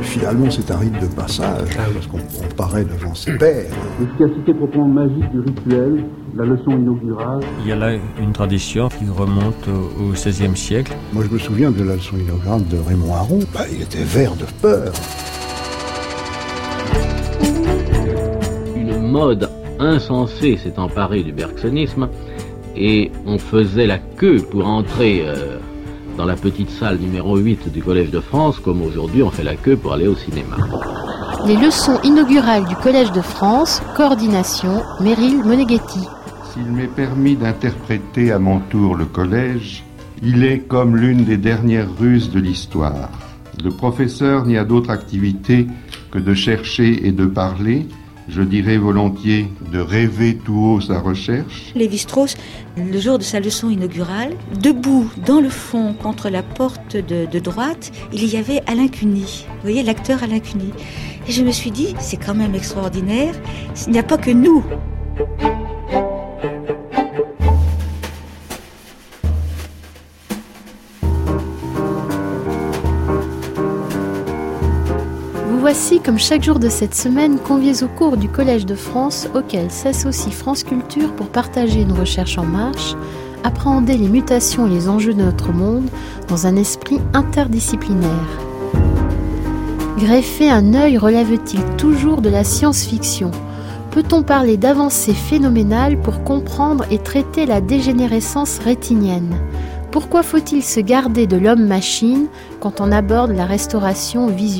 finalement, c'est un rite de passage, parce qu'on paraît devant ses pairs. L'efficacité proprement magique du rituel, la leçon inaugurale. Il y a là une tradition qui remonte au XVIe siècle. Moi, je me souviens de la leçon inaugurale de Raymond Aron. Il était vert de peur. Une mode insensée s'est emparée du bergsonisme et on faisait la queue pour entrer dans la petite salle numéro 8 du Collège de France, comme aujourd'hui on fait la queue pour aller au cinéma. Les leçons inaugurales du Collège de France, coordination, Meryl Moneghetti. S'il m'est permis d'interpréter à mon tour le collège, il est comme l'une des dernières ruses de l'histoire. Le professeur n'y a d'autre activité que de chercher et de parler, je dirais volontiers de rêver tout haut sa recherche. Lévi-Strauss, le jour de sa leçon inaugurale, debout dans le fond contre la porte de droite, il y avait Alain Cuny. Vous voyez, l'acteur Alain Cuny. Et je me suis dit, c'est quand même extraordinaire, il n'y a pas que nous. Voici, comme chaque jour de cette semaine, conviés au cours du Collège de France, auquel s'associe France Culture pour partager une recherche en marche, appréhender les mutations et les enjeux de notre monde dans un esprit interdisciplinaire. Greffer un œil relève-t-il toujours de la science-fiction ? Peut-on parler d'avancées phénoménales pour comprendre et traiter la dégénérescence rétinienne ? Pourquoi faut-il se garder de l'homme-machine quand on aborde la restauration visuelle ?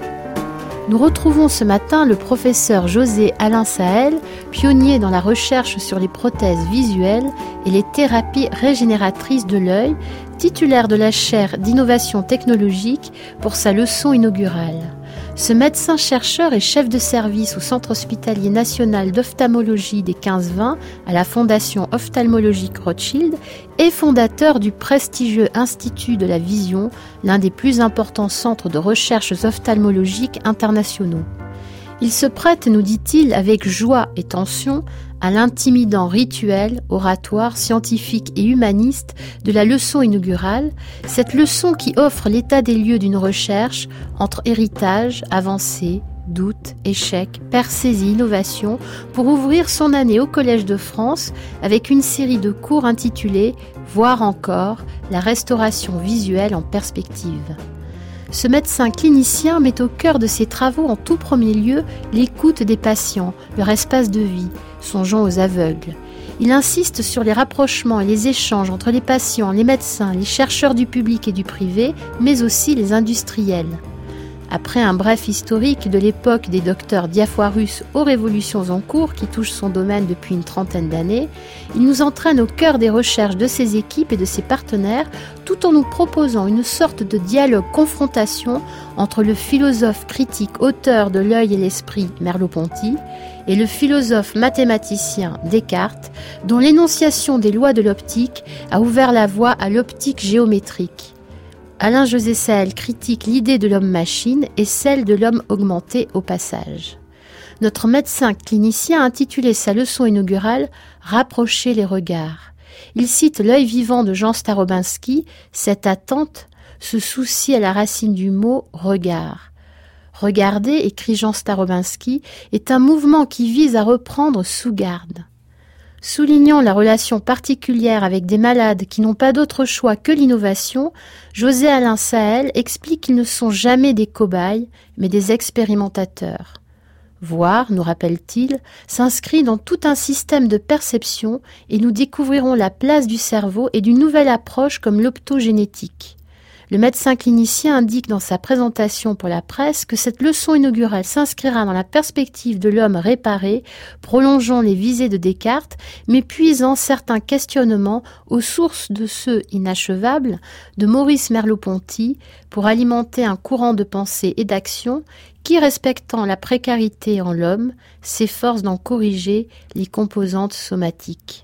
Nous retrouvons ce matin le professeur José Alain Sahel, pionnier dans la recherche sur les prothèses visuelles et les thérapies régénératrices de l'œil, titulaire de la chaire d'innovation technologique pour sa leçon inaugurale. Ce médecin-chercheur est chef de service au Centre hospitalier national d'ophtalmologie des 15-20 à la Fondation ophtalmologique Rothschild et fondateur du prestigieux Institut de la Vision, l'un des plus importants centres de recherche ophtalmologiques internationaux. Il se prête, nous dit-il, avec joie et tension, à l'intimidant rituel, oratoire, scientifique et humaniste de la leçon inaugurale, cette leçon qui offre l'état des lieux d'une recherche entre héritage, avancée, doute, échec, percées et innovation pour ouvrir son année au Collège de France avec une série de cours intitulés « Voir encore, la restauration visuelle en perspective ». Ce médecin clinicien met au cœur de ses travaux en tout premier lieu l'écoute des patients, leur espace de vie, songeons aux aveugles. Il insiste sur les rapprochements et les échanges entre les patients, les médecins, les chercheurs du public et du privé, mais aussi les industriels. Après un bref historique de l'époque des docteurs Diafoirus aux révolutions en cours qui touchent son domaine depuis une trentaine d'années, il nous entraîne au cœur des recherches de ses équipes et de ses partenaires tout en nous proposant une sorte de dialogue-confrontation entre le philosophe critique auteur de l'œil et l'esprit Merleau-Ponty et le philosophe mathématicien Descartes dont l'énonciation des lois de l'optique a ouvert la voie à l'optique géométrique. Alain José Sahel critique l'idée de l'homme-machine et celle de l'homme augmenté au passage. Notre médecin clinicien a intitulé sa leçon inaugurale « Rapprocher les regards ». Il cite l'œil vivant de Jean Starobinski, cette attente, ce souci à la racine du mot « regard ». Regarder, écrit Jean Starobinski, est un mouvement qui vise à reprendre sous garde. Soulignant la relation particulière avec des malades qui n'ont pas d'autre choix que l'innovation, José Alain Sahel explique qu'ils ne sont jamais des cobayes, mais des expérimentateurs. Voir, nous rappelle-t-il, s'inscrit dans tout un système de perception et nous découvrirons la place du cerveau et d'une nouvelle approche comme l'optogénétique. Le médecin clinicien indique dans sa présentation pour la presse que cette leçon inaugurale s'inscrira dans la perspective de l'homme réparé, prolongeant les visées de Descartes, mais puisant certains questionnements aux sources de ceux inachevables de Maurice Merleau-Ponty pour alimenter un courant de pensée et d'action qui, respectant la précarité en l'homme, s'efforce d'en corriger les composantes somatiques.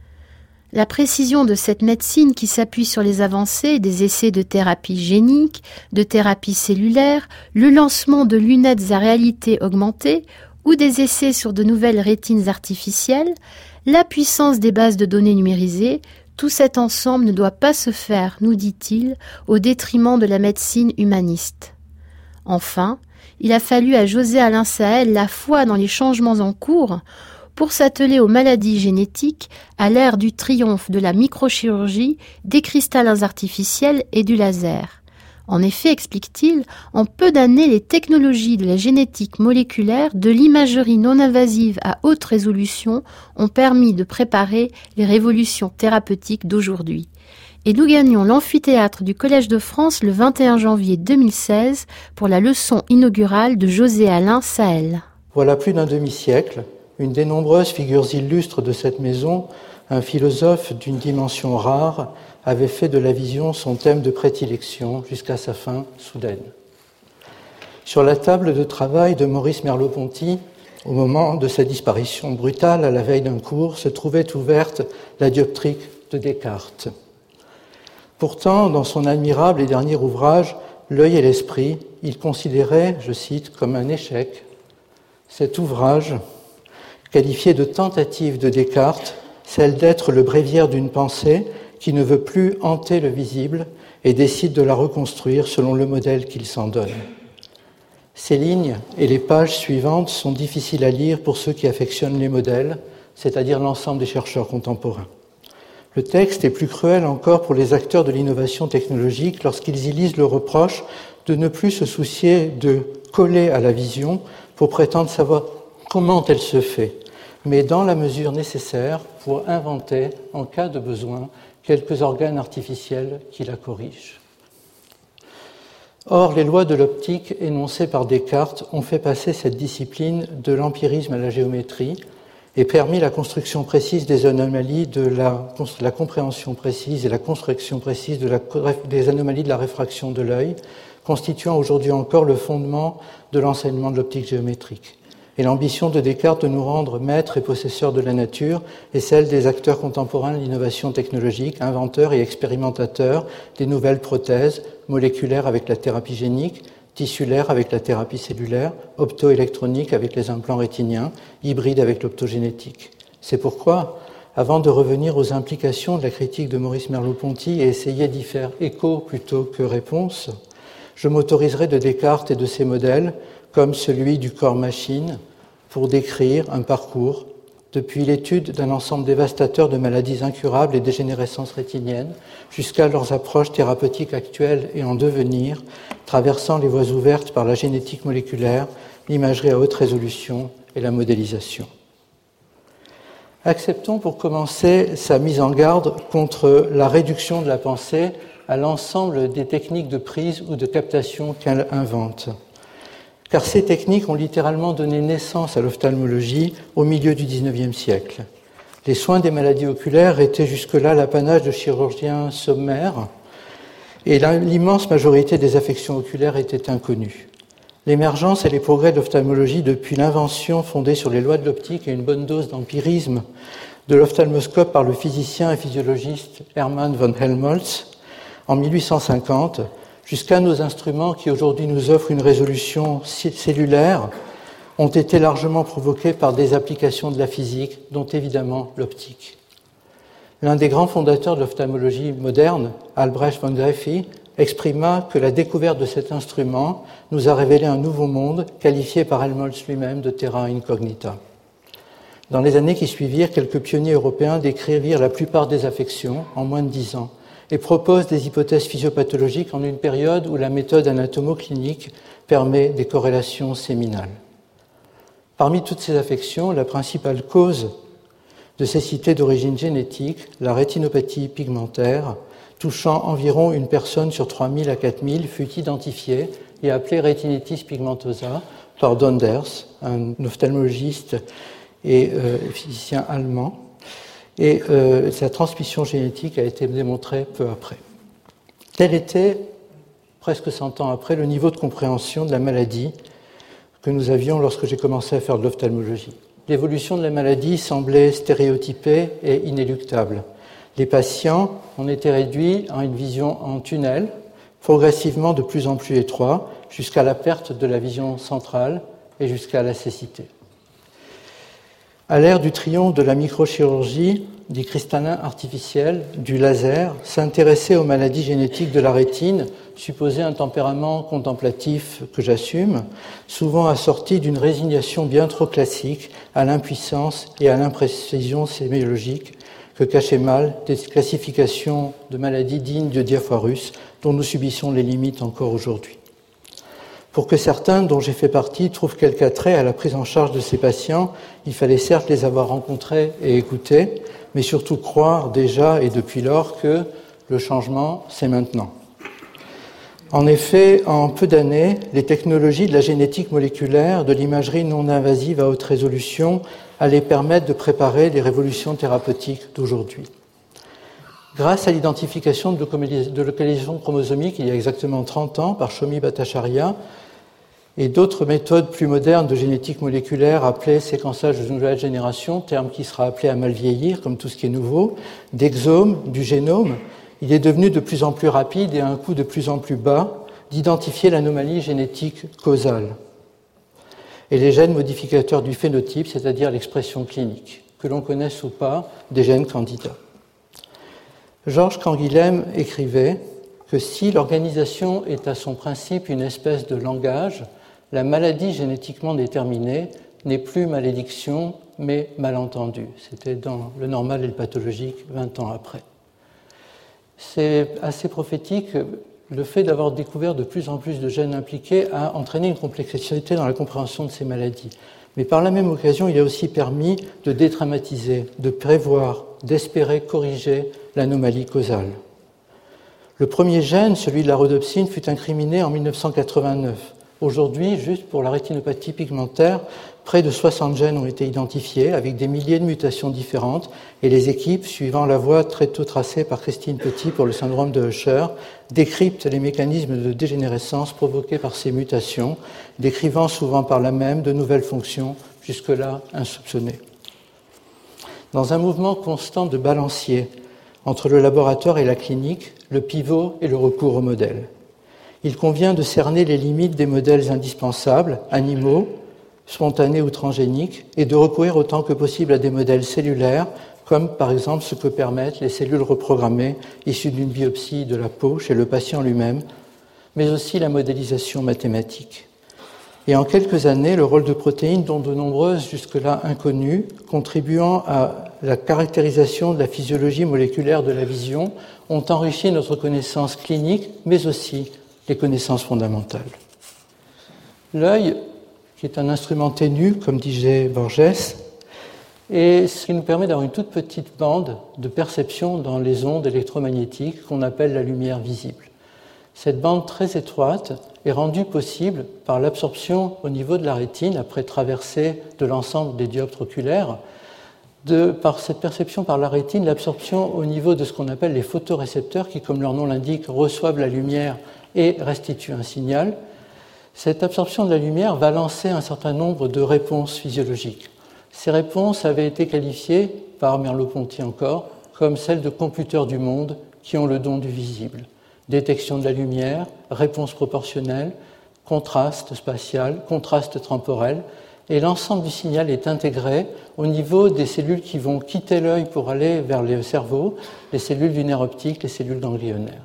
La précision de cette médecine qui s'appuie sur les avancées des essais de thérapie génique, de thérapie cellulaire, le lancement de lunettes à réalité augmentée ou des essais sur de nouvelles rétines artificielles, la puissance des bases de données numérisées, tout cet ensemble ne doit pas se faire, nous dit-il, au détriment de la médecine humaniste. Enfin, il a fallu à José Alain Sahel la foi dans les changements en cours pour s'atteler aux maladies génétiques à l'ère du triomphe de la microchirurgie, des cristallins artificiels et du laser. En effet, explique-t-il, en peu d'années, les technologies de la génétique moléculaire, de l'imagerie non invasive à haute résolution ont permis de préparer les révolutions thérapeutiques d'aujourd'hui. Et nous gagnons l'amphithéâtre du Collège de France le 21 janvier 2016 pour la leçon inaugurale de José Alain Sahel. Voilà plus d'un demi-siècle, une des nombreuses figures illustres de cette maison, un philosophe d'une dimension rare, avait fait de la vision son thème de prédilection jusqu'à sa fin soudaine. Sur la table de travail de Maurice Merleau-Ponty, au moment de sa disparition brutale à la veille d'un cours, se trouvait ouverte la dioptrique de Descartes. Pourtant, dans son admirable et dernier ouvrage, L'œil et l'esprit, il considérait, je cite, comme un échec cet ouvrage, qualifié de tentative de Descartes, celle d'être le bréviaire d'une pensée qui ne veut plus hanter le visible et décide de la reconstruire selon le modèle qu'il s'en donne. Ces lignes et les pages suivantes sont difficiles à lire pour ceux qui affectionnent les modèles, c'est-à-dire l'ensemble des chercheurs contemporains. Le texte est plus cruel encore pour les acteurs de l'innovation technologique lorsqu'ils y lisent le reproche de ne plus se soucier de coller à la vision pour prétendre savoir comment elle se fait, mais dans la mesure nécessaire pour inventer, en cas de besoin, quelques organes artificiels qui la corrigent. Or, les lois de l'optique énoncées par Descartes ont fait passer cette discipline de l'empirisme à la géométrie et permis la construction précise des anomalies, la compréhension précise et la construction précise des anomalies de la réfraction de l'œil, constituant aujourd'hui encore le fondement de l'enseignement de l'optique géométrique. Et l'ambition de Descartes de nous rendre maîtres et possesseurs de la nature est celle des acteurs contemporains de l'innovation technologique, inventeurs et expérimentateurs des nouvelles prothèses moléculaires avec la thérapie génique, tissulaire avec la thérapie cellulaire, optoélectronique avec les implants rétiniens, hybride avec l'optogénétique. C'est pourquoi, avant de revenir aux implications de la critique de Maurice Merleau-Ponty et essayer d'y faire écho plutôt que réponse, je m'autoriserai de Descartes et de ses modèles, comme celui du corps-machine, pour décrire un parcours depuis l'étude d'un ensemble dévastateur de maladies incurables et dégénérescences rétiniennes jusqu'à leurs approches thérapeutiques actuelles et en devenir, traversant les voies ouvertes par la génétique moléculaire, l'imagerie à haute résolution et la modélisation. Acceptons pour commencer sa mise en garde contre la réduction de la pensée à l'ensemble des techniques de prise ou de captation qu'elle invente. Car ces techniques ont littéralement donné naissance à l'ophtalmologie au milieu du XIXe siècle. Les soins des maladies oculaires étaient jusque-là l'apanage de chirurgiens sommaires et l'immense majorité des affections oculaires étaient inconnues. L'émergence et les progrès de l'ophtalmologie depuis l'invention fondée sur les lois de l'optique et une bonne dose d'empirisme de l'ophtalmoscope par le physicien et physiologiste Hermann von Helmholtz en 1850 jusqu'à nos instruments qui aujourd'hui nous offrent une résolution cellulaire, ont été largement provoqués par des applications de la physique, dont évidemment l'optique. L'un des grands fondateurs de l'ophtalmologie moderne, Albrecht von Graefe, exprima que la découverte de cet instrument nous a révélé un nouveau monde, qualifié par Helmholtz lui-même de terra incognita. Dans les années qui suivirent, quelques pionniers européens décrivirent la plupart des affections en moins de 10 ans, et propose des hypothèses physiopathologiques en une période où la méthode anatomoclinique permet des corrélations séminales. Parmi toutes ces affections, la principale cause de cécité d'origine génétique, la rétinopathie pigmentaire, touchant environ une personne sur 3000 à 4000, fut identifiée et appelée rétinitis pigmentosa par Donders, un ophtalmologiste et physicien allemand. Et sa transmission génétique a été démontrée peu après. Tel était, presque 100 ans après, le niveau de compréhension de la maladie que nous avions lorsque j'ai commencé à faire de l'ophtalmologie. L'évolution de la maladie semblait stéréotypée et inéluctable. Les patients en étaient réduits à une vision en tunnel, progressivement de plus en plus étroit, jusqu'à la perte de la vision centrale et jusqu'à la cécité. À l'ère du triomphe de la microchirurgie, des cristallins artificiels, du laser, s'intéresser aux maladies génétiques de la rétine supposait un tempérament contemplatif que j'assume, souvent assorti d'une résignation bien trop classique à l'impuissance et à l'imprécision sémiologique que cachaient mal des classifications de maladies dignes de Diafoirus dont nous subissons les limites encore aujourd'hui. Pour que certains, dont j'ai fait partie, trouvent quelque attrait à la prise en charge de ces patients, il fallait certes les avoir rencontrés et écoutés, mais surtout croire déjà et depuis lors que le changement, c'est maintenant. En effet, en peu d'années, les technologies de la génétique moléculaire, de l'imagerie non invasive à haute résolution allaient permettre de préparer les révolutions thérapeutiques d'aujourd'hui. Grâce à l'identification de localisation chromosomique il y a exactement 30 ans par Shomi Bhattacharya et d'autres méthodes plus modernes de génétique moléculaire appelées séquençage de nouvelle génération, terme qui sera appelé à mal vieillir comme tout ce qui est nouveau, d'exome, du génome, il est devenu de plus en plus rapide et à un coût de plus en plus bas d'identifier l'anomalie génétique causale et les gènes modificateurs du phénotype, c'est-à-dire l'expression clinique, que l'on connaisse ou pas des gènes candidats. Georges Canguilhem écrivait que si l'organisation est à son principe une espèce de langage, la maladie génétiquement déterminée n'est plus malédiction, mais malentendu. C'était dans Le Normal et le Pathologique 20 ans après. C'est assez prophétique. Le fait d'avoir découvert de plus en plus de gènes impliqués a entraîné une complexité dans la compréhension de ces maladies. Mais par la même occasion, il a aussi permis de dédramatiser, de prévoir, d'espérer corriger l'anomalie causale. Le premier gène, celui de la rhodopsine, fut incriminé en 1989. Aujourd'hui, juste pour la rétinopathie pigmentaire, près de 60 gènes ont été identifiés avec des milliers de mutations différentes et les équipes, suivant la voie très tôt tracée par Christine Petit pour le syndrome de Usher, décryptent les mécanismes de dégénérescence provoqués par ces mutations, décrivant souvent par là même de nouvelles fonctions jusque-là insoupçonnées. Dans un mouvement constant de balancier entre le laboratoire et la clinique, le pivot et le recours aux modèles. Il convient de cerner les limites des modèles indispensables, animaux, spontanés ou transgéniques, et de recourir autant que possible à des modèles cellulaires, comme par exemple ce que permettent les cellules reprogrammées issues d'une biopsie de la peau chez le patient lui-même, mais aussi la modélisation mathématique. Et en quelques années, le rôle de protéines, dont de nombreuses jusque-là inconnues, contribuant à la caractérisation de la physiologie moléculaire de la vision, ont enrichi notre connaissance clinique, mais aussi les connaissances fondamentales. L'œil, qui est un instrument ténu, comme disait Borges, et ce qui nous permet d'avoir une toute petite bande de perception dans les ondes électromagnétiques qu'on appelle la lumière visible. Cette bande très étroite est rendue possible par l'absorption au niveau de la rétine, après traversée de l'ensemble des dioptres oculaires, par cette perception par la rétine, l'absorption au niveau de ce qu'on appelle les photorécepteurs qui, comme leur nom l'indique, reçoivent la lumière et restituent un signal. Cette absorption de la lumière va lancer un certain nombre de réponses physiologiques. Ces réponses avaient été qualifiées, par Merleau-Ponty encore, comme celles de computeurs du monde qui ont le don du visible. Détection de la lumière, réponse proportionnelle, contraste spatial, contraste temporel, et l'ensemble du signal est intégré au niveau des cellules qui vont quitter l'œil pour aller vers le cerveau, les cellules du nerf optique, les cellules ganglionnaires.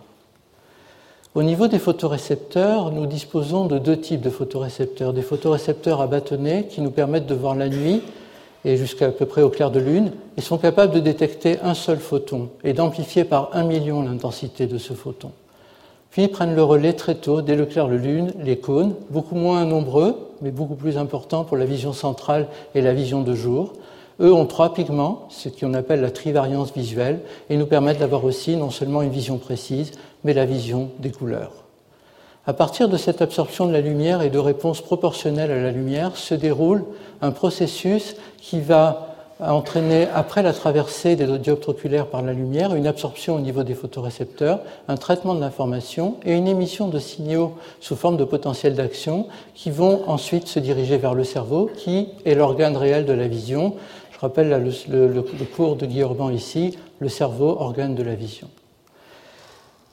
Au niveau des photorécepteurs, nous disposons de deux types de photorécepteurs. Des photorécepteurs à bâtonnets qui nous permettent de voir la nuit et jusqu'à peu près au clair de lune, et sont capables de détecter un seul photon et d'amplifier par 1 million l'intensité de ce photon. Puis prennent le relais très tôt, dès le clair de lune, les cônes, beaucoup moins nombreux, mais beaucoup plus importants pour la vision centrale et la vision de jour. Eux ont 3 pigments, ce qu'on appelle la trivariance visuelle, et nous permettent d'avoir aussi non seulement une vision précise, mais la vision des couleurs. À partir de cette absorption de la lumière et de réponses proportionnelles à la lumière, se déroule un processus qui va entraîner, après la traversée des dioptres oculaires par la lumière, une absorption au niveau des photorécepteurs, un traitement de l'information et une émission de signaux sous forme de potentiel d'action qui vont ensuite se diriger vers le cerveau, qui est l'organe réel de la vision. Je rappelle là, le cours de Guy Orban ici, le cerveau, organe de la vision.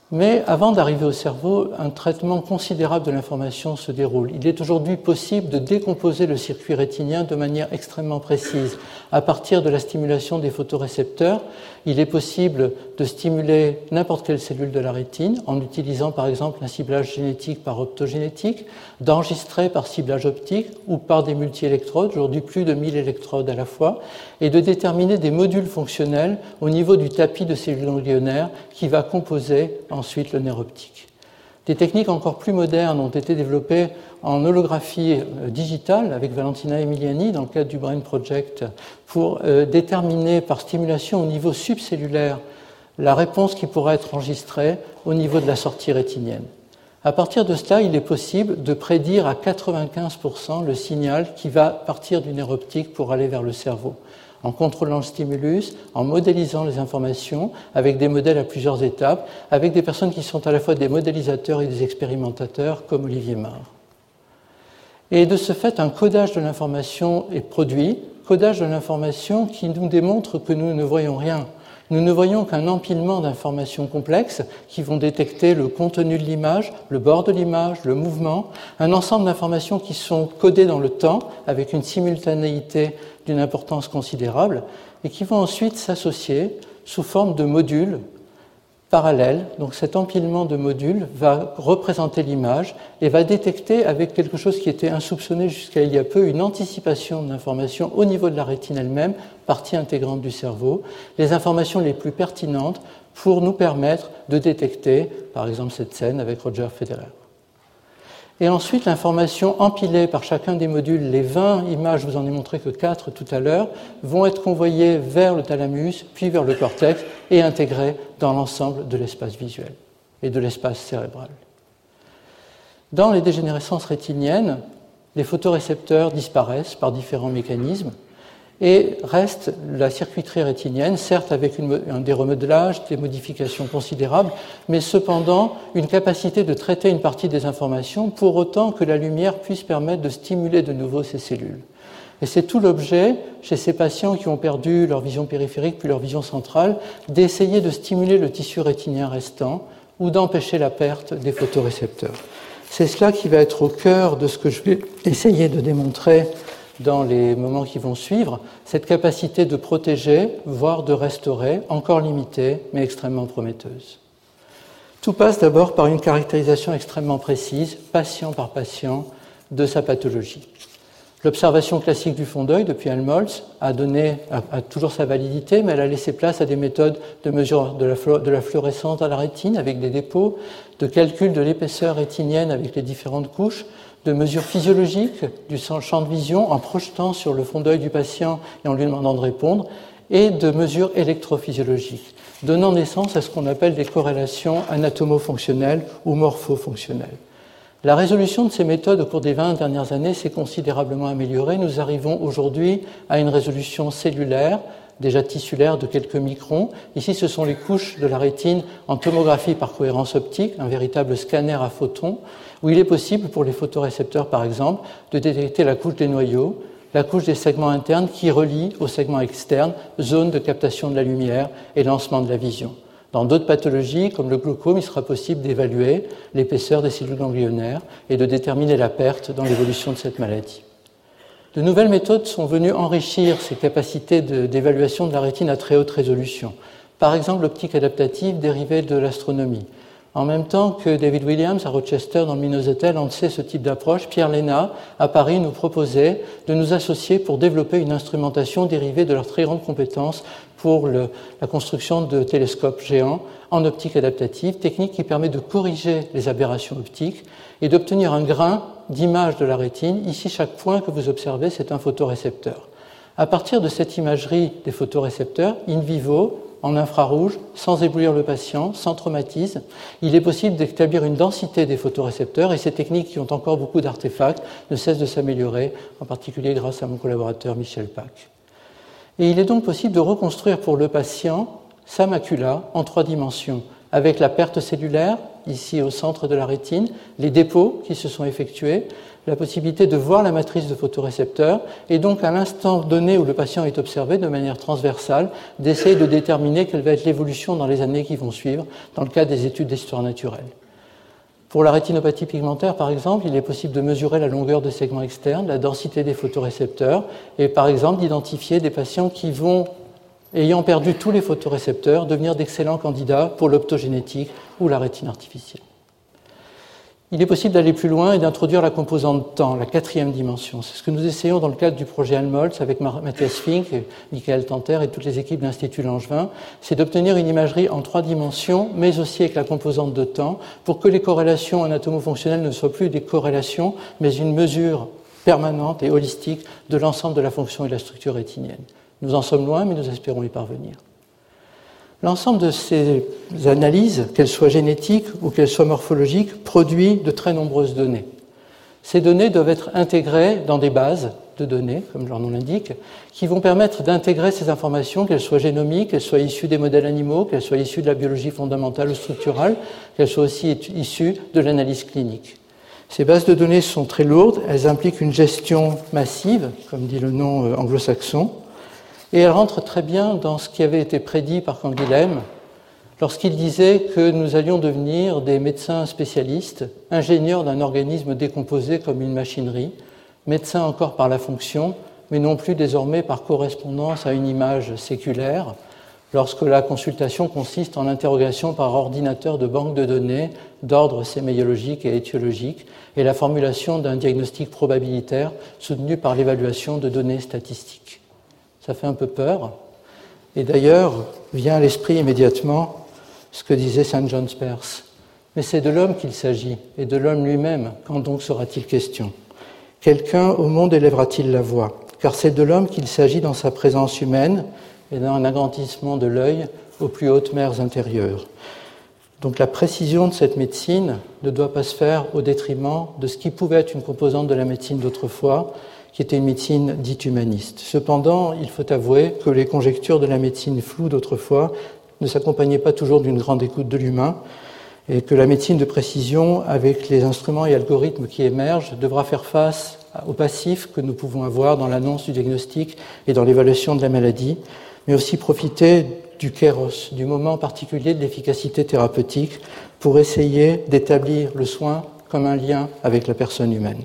Mais avant d'arriver au cerveau, un traitement considérable de l'information se déroule. Il est aujourd'hui possible de décomposer le circuit rétinien de manière extrêmement précise. À partir de la stimulation des photorécepteurs, il est possible de stimuler n'importe quelle cellule de la rétine en utilisant par exemple un ciblage génétique par optogénétique, d'enregistrer par ciblage optique ou par des multi-électrodes, aujourd'hui plus de 1000 électrodes à la fois, et de déterminer des modules fonctionnels au niveau du tapis de cellules ganglionnaires qui va composer ensuite le nerf optique. Des techniques encore plus modernes ont été développées en holographie digitale avec Valentina Emiliani dans le cadre du Brain Project pour déterminer par stimulation au niveau subcellulaire la réponse qui pourra être enregistrée au niveau de la sortie rétinienne. À partir de cela, il est possible de prédire à 95% le signal qui va partir du nerf optique pour aller vers le cerveau, en contrôlant le stimulus, en modélisant les informations avec des modèles à plusieurs étapes, avec des personnes qui sont à la fois des modélisateurs et des expérimentateurs comme Olivier Marre. Et de ce fait, un codage de l'information est produit, codage de l'information qui nous démontre que nous ne voyons rien. Nous ne voyons qu'un empilement d'informations complexes qui vont détecter le contenu de l'image, le bord de l'image, le mouvement, un ensemble d'informations qui sont codées dans le temps avec une simultanéité d'une importance considérable et qui vont ensuite s'associer sous forme de modules parallèles. Donc cet empilement de modules va représenter l'image et va détecter avec quelque chose qui était insoupçonné jusqu'à il y a peu une anticipation de l'information au niveau de la rétine elle-même, partie intégrante du cerveau, les informations les plus pertinentes pour nous permettre de détecter, par exemple cette scène avec Roger Federer. Et ensuite, l'information empilée par chacun des modules, les 20 images, je vous en ai montré que 4 tout à l'heure, vont être convoyées vers le thalamus, puis vers le cortex, et intégrées dans l'ensemble de l'espace visuel et de l'espace cérébral. Dans les dégénérescences rétiniennes, les photorécepteurs disparaissent par différents mécanismes, et reste la circuiterie rétinienne, certes avec des remodelages, des modifications considérables, mais cependant une capacité de traiter une partie des informations pour autant que la lumière puisse permettre de stimuler de nouveau ces cellules. Et c'est tout l'objet, chez ces patients qui ont perdu leur vision périphérique puis leur vision centrale, d'essayer de stimuler le tissu rétinien restant ou d'empêcher la perte des photorécepteurs. C'est cela qui va être au cœur de ce que je vais essayer de démontrer dans les moments qui vont suivre, cette capacité de protéger, voire de restaurer, encore limitée, mais extrêmement prometteuse. Tout passe d'abord par une caractérisation extrêmement précise, patient par patient, de sa pathologie. L'observation classique du fond d'œil depuis Helmholtz a toujours sa validité, mais elle a laissé place à des méthodes de mesure de la fluorescence à la rétine avec des dépôts, de calcul de l'épaisseur rétinienne avec les différentes couches, de mesures physiologiques du champ de vision en projetant sur le fond d'œil du patient et en lui demandant de répondre, et de mesures électrophysiologiques, donnant naissance à ce qu'on appelle des corrélations anatomo-fonctionnelles ou morpho-fonctionnelles. La résolution de ces méthodes au cours des 20 dernières années s'est considérablement améliorée. Nous arrivons aujourd'hui à une résolution cellulaire, déjà tissulaire de quelques microns. Ici, ce sont les couches de la rétine en tomographie par cohérence optique, un véritable scanner à photons, où il est possible pour les photorécepteurs, par exemple, de détecter la couche des noyaux, la couche des segments internes qui relie aux segments externes, zone de captation de la lumière et lancement de la vision. Dans d'autres pathologies, comme le glaucome, il sera possible d'évaluer l'épaisseur des cellules ganglionnaires et de déterminer la perte dans l'évolution de cette maladie. De nouvelles méthodes sont venues enrichir ces capacités d'évaluation de la rétine à très haute résolution. Par exemple, l'optique adaptative dérivée de l'astronomie. En même temps que David Williams à Rochester dans le Minnesota lançait ce type d'approche, Pierre Léna à Paris nous proposait de nous associer pour développer une instrumentation dérivée de leurs très grandes compétences pour la construction de télescopes géants en optique adaptative, technique qui permet de corriger les aberrations optiques et d'obtenir un grain d'image de la rétine. Ici, chaque point que vous observez, c'est un photorécepteur. À partir de cette imagerie des photorécepteurs, in vivo, en infrarouge, sans éblouir le patient, sans traumatisme, il est possible d'établir une densité des photorécepteurs et ces techniques qui ont encore beaucoup d'artefacts ne cessent de s'améliorer, en particulier grâce à mon collaborateur Michel Pack. Et il est donc possible de reconstruire pour le patient sa macula en 3 dimensions, avec la perte cellulaire, ici au centre de la rétine, les dépôts qui se sont effectués, la possibilité de voir la matrice de photorécepteurs et donc à l'instant donné où le patient est observé de manière transversale, d'essayer de déterminer quelle va être l'évolution dans les années qui vont suivre dans le cadre des études d'histoire naturelle. Pour la rétinopathie pigmentaire, par exemple, il est possible de mesurer la longueur de segments externes, la densité des photorécepteurs et par exemple d'identifier des patients qui vont, ayant perdu tous les photorécepteurs, devenir d'excellents candidats pour l'optogénétique ou la rétine artificielle. Il est possible d'aller plus loin et d'introduire la composante temps, la quatrième dimension. C'est ce que nous essayons dans le cadre du projet Helmholtz avec Matthias Fink, Michael Tanter et toutes les équipes de l'Institut Langevin. C'est d'obtenir une imagerie en 3 dimensions, mais aussi avec la composante de temps, pour que les corrélations anatomo-fonctionnelles ne soient plus des corrélations, mais une mesure permanente et holistique de l'ensemble de la fonction et de la structure rétinienne. Nous en sommes loin, mais nous espérons y parvenir. L'ensemble de ces analyses, qu'elles soient génétiques ou qu'elles soient morphologiques, produit de très nombreuses données. Ces données doivent être intégrées dans des bases de données, comme leur nom l'indique, qui vont permettre d'intégrer ces informations, qu'elles soient génomiques, qu'elles soient issues des modèles animaux, qu'elles soient issues de la biologie fondamentale ou structurale, qu'elles soient aussi issues de l'analyse clinique. Ces bases de données sont très lourdes, elles impliquent une gestion massive, comme dit le nom anglo-saxon, et elle rentre très bien dans ce qui avait été prédit par Canguilhem lorsqu'il disait que nous allions devenir des médecins spécialistes, ingénieurs d'un organisme décomposé comme une machinerie, médecins encore par la fonction, mais non plus désormais par correspondance à une image séculaire, lorsque la consultation consiste en l'interrogation par ordinateur de banques de données d'ordre séméologique et étiologique et la formulation d'un diagnostic probabilitaire soutenu par l'évaluation de données statistiques. Ça fait un peu peur. Et d'ailleurs, vient à l'esprit immédiatement ce que disait St. John Peirce. Mais c'est de l'homme qu'il s'agit, et de l'homme lui-même. Quand donc sera-t-il question ? Quelqu'un au monde élèvera-t-il la voix ? Car c'est de l'homme qu'il s'agit dans sa présence humaine et dans un agrandissement de l'œil aux plus hautes mers intérieures. Donc la précision de cette médecine ne doit pas se faire au détriment de ce qui pouvait être une composante de la médecine d'autrefois, qui était une médecine dite humaniste. Cependant, il faut avouer que les conjectures de la médecine floue d'autrefois ne s'accompagnaient pas toujours d'une grande écoute de l'humain, et que la médecine de précision, avec les instruments et algorithmes qui émergent, devra faire face au passif que nous pouvons avoir dans l'annonce du diagnostic et dans l'évaluation de la maladie, mais aussi profiter du kéros, du moment particulier de l'efficacité thérapeutique, pour essayer d'établir le soin comme un lien avec la personne humaine.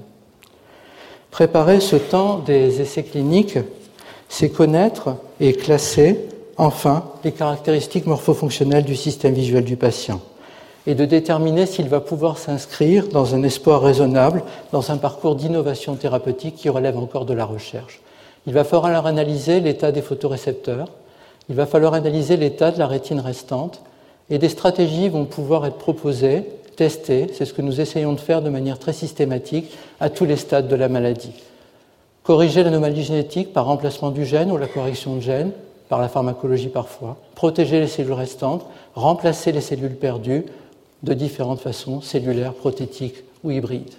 Préparer ce temps des essais cliniques, c'est connaître et classer, enfin, les caractéristiques morphofonctionnelles du système visuel du patient et de déterminer s'il va pouvoir s'inscrire dans un espoir raisonnable, dans un parcours d'innovation thérapeutique qui relève encore de la recherche. Il va falloir analyser l'état des photorécepteurs, il va falloir analyser l'état de la rétine restante et des stratégies vont pouvoir être proposées, tester, c'est ce que nous essayons de faire de manière très systématique à tous les stades de la maladie. Corriger l'anomalie génétique par remplacement du gène ou la correction de gène, par la pharmacologie parfois, protéger les cellules restantes, remplacer les cellules perdues de différentes façons, cellulaires, prothétiques ou hybrides.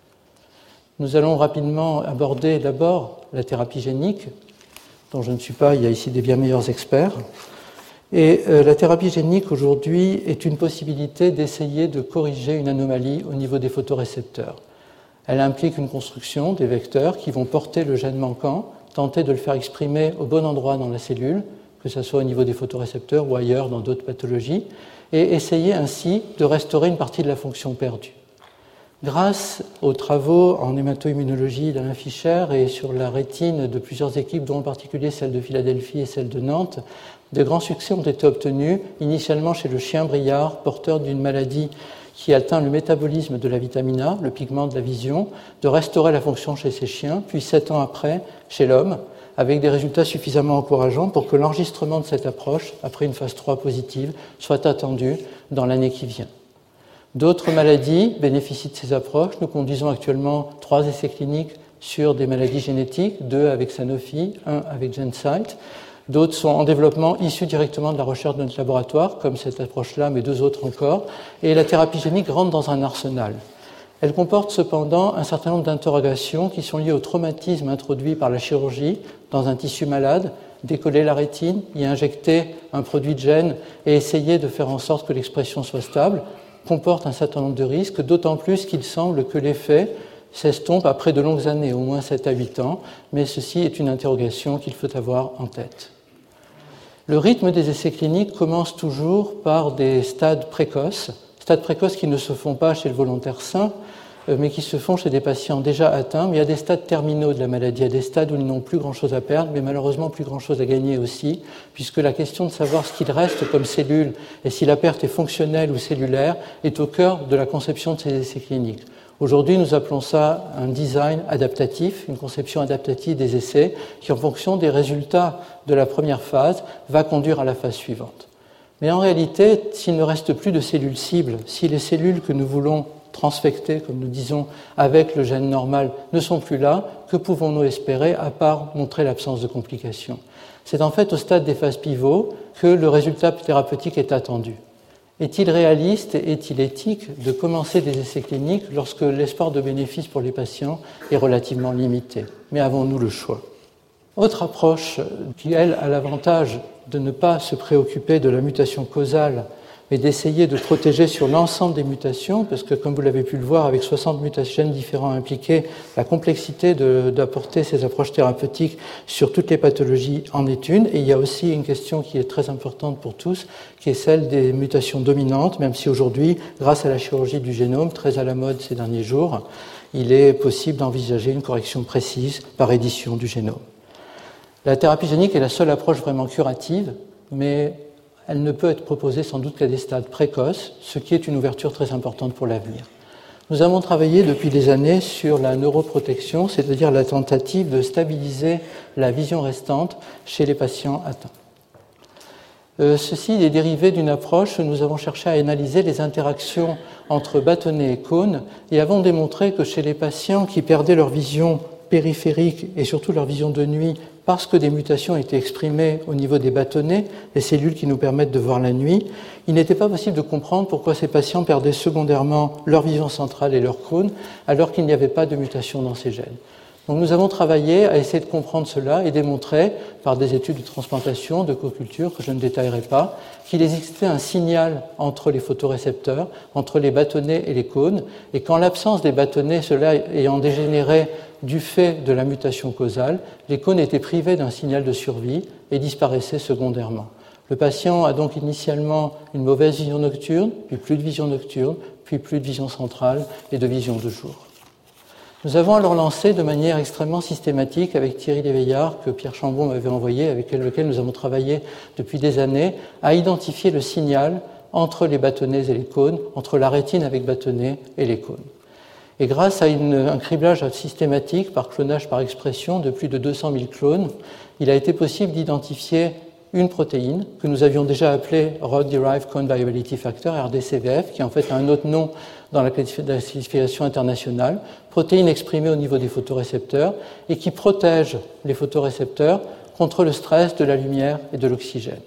Nous allons rapidement aborder d'abord la thérapie génique, dont je ne suis pas, il y a ici des bien meilleurs experts. Et la thérapie génique aujourd'hui est une possibilité d'essayer de corriger une anomalie au niveau des photorécepteurs. Elle implique une construction des vecteurs qui vont porter le gène manquant, tenter de le faire exprimer au bon endroit dans la cellule, que ce soit au niveau des photorécepteurs ou ailleurs dans d'autres pathologies, et essayer ainsi de restaurer une partie de la fonction perdue. Grâce aux travaux en hémato-immunologie d'Alain Fischer et sur la rétine de plusieurs équipes, dont en particulier celle de Philadelphie et celle de Nantes, de grands succès ont été obtenus, initialement chez le chien briard, porteur d'une maladie qui atteint le métabolisme de la vitamine A, le pigment de la vision, de restaurer la fonction chez ces chiens, puis 7 ans après, chez l'homme, avec des résultats suffisamment encourageants pour que l'enregistrement de cette approche, après une phase 3 positive, soit attendu dans l'année qui vient. D'autres maladies bénéficient de ces approches. Nous conduisons actuellement 3 essais cliniques sur des maladies génétiques, 2 avec Sanofi, 1 avec GenSight. D'autres sont en développement, issus directement de la recherche de notre laboratoire, comme cette approche-là, mais 2 autres encore. Et la thérapie génique rentre dans un arsenal. Elle comporte cependant un certain nombre d'interrogations qui sont liées au traumatisme introduit par la chirurgie dans un tissu malade, décoller la rétine, y injecter un produit de gène et essayer de faire en sorte que l'expression soit stable, comporte un certain nombre de risques, d'autant plus qu'il semble que l'effet s'estompe après de longues années, au moins 7 à 8 ans, mais ceci est une interrogation qu'il faut avoir en tête. Le rythme des essais cliniques commence toujours par des stades précoces qui ne se font pas chez le volontaire sain, mais qui se font chez des patients déjà atteints. Mais il y a des stades terminaux de la maladie, il y a des stades où ils n'ont plus grand-chose à perdre, mais malheureusement plus grand-chose à gagner aussi, puisque la question de savoir ce qu'il reste comme cellule et si la perte est fonctionnelle ou cellulaire est au cœur de la conception de ces essais cliniques. Aujourd'hui, nous appelons ça un design adaptatif, une conception adaptative des essais, qui en fonction des résultats de la première phase va conduire à la phase suivante. Mais en réalité, s'il ne reste plus de cellules cibles, si les cellules que nous voulons transfecter, comme nous disons, avec le gène normal, ne sont plus là, que pouvons-nous espérer à part montrer l'absence de complications? C'est en fait au stade des phases pivots que le résultat thérapeutique est attendu. Est-il réaliste et est-il éthique de commencer des essais cliniques lorsque l'espoir de bénéfice pour les patients est relativement limité? Mais avons-nous le choix? Autre approche qui, elle, a l'avantage de ne pas se préoccuper de la mutation causale, mais d'essayer de protéger sur l'ensemble des mutations, parce que, comme vous l'avez pu le voir, avec 60 mutagènes différents impliqués, la complexité d'apporter ces approches thérapeutiques sur toutes les pathologies en est une. Et il y a aussi une question qui est très importante pour tous, qui est celle des mutations dominantes, même si aujourd'hui, grâce à la chirurgie du génome, très à la mode ces derniers jours, il est possible d'envisager une correction précise par édition du génome. La thérapie génique est la seule approche vraiment curative, mais elle ne peut être proposée sans doute qu'à des stades précoces, ce qui est une ouverture très importante pour l'avenir. Nous avons travaillé depuis des années sur la neuroprotection, c'est-à-dire la tentative de stabiliser la vision restante chez les patients atteints. Ceci est dérivé d'une approche où nous avons cherché à analyser les interactions entre bâtonnets et cônes et avons démontré que chez les patients qui perdaient leur vision périphérique et surtout leur vision de nuit parce que des mutations étaient exprimées au niveau des bâtonnets, les cellules qui nous permettent de voir la nuit, il n'était pas possible de comprendre pourquoi ces patients perdaient secondairement leur vision centrale et leur cône alors qu'il n'y avait pas de mutation dans ces gènes. Donc nous avons travaillé à essayer de comprendre cela et démontrer par des études de transplantation, de co-culture, que je ne détaillerai pas, qu'il existait un signal entre les photorécepteurs, entre les bâtonnets et les cônes, et qu'en l'absence des bâtonnets, cela ayant dégénéré du fait de la mutation causale, les cônes étaient privés d'un signal de survie et disparaissaient secondairement. Le patient a donc initialement une mauvaise vision nocturne, puis plus de vision nocturne, puis plus de vision centrale et de vision de jour. Nous avons alors lancé de manière extrêmement systématique avec Thierry Léveillard, que Pierre Chambon m'avait envoyé, avec lequel nous avons travaillé depuis des années, à identifier le signal entre les bâtonnets et les cônes, entre la rétine avec bâtonnets et les cônes. Et grâce à un criblage systématique par clonage par expression de plus de 200 000 clones, il a été possible d'identifier une protéine que nous avions déjà appelée Rod Derived Cone Viability Factor, RDCVF, qui en fait a un autre nom dans la classification internationale, protéine exprimée au niveau des photorécepteurs et qui protège les photorécepteurs contre le stress de la lumière et de l'oxygène.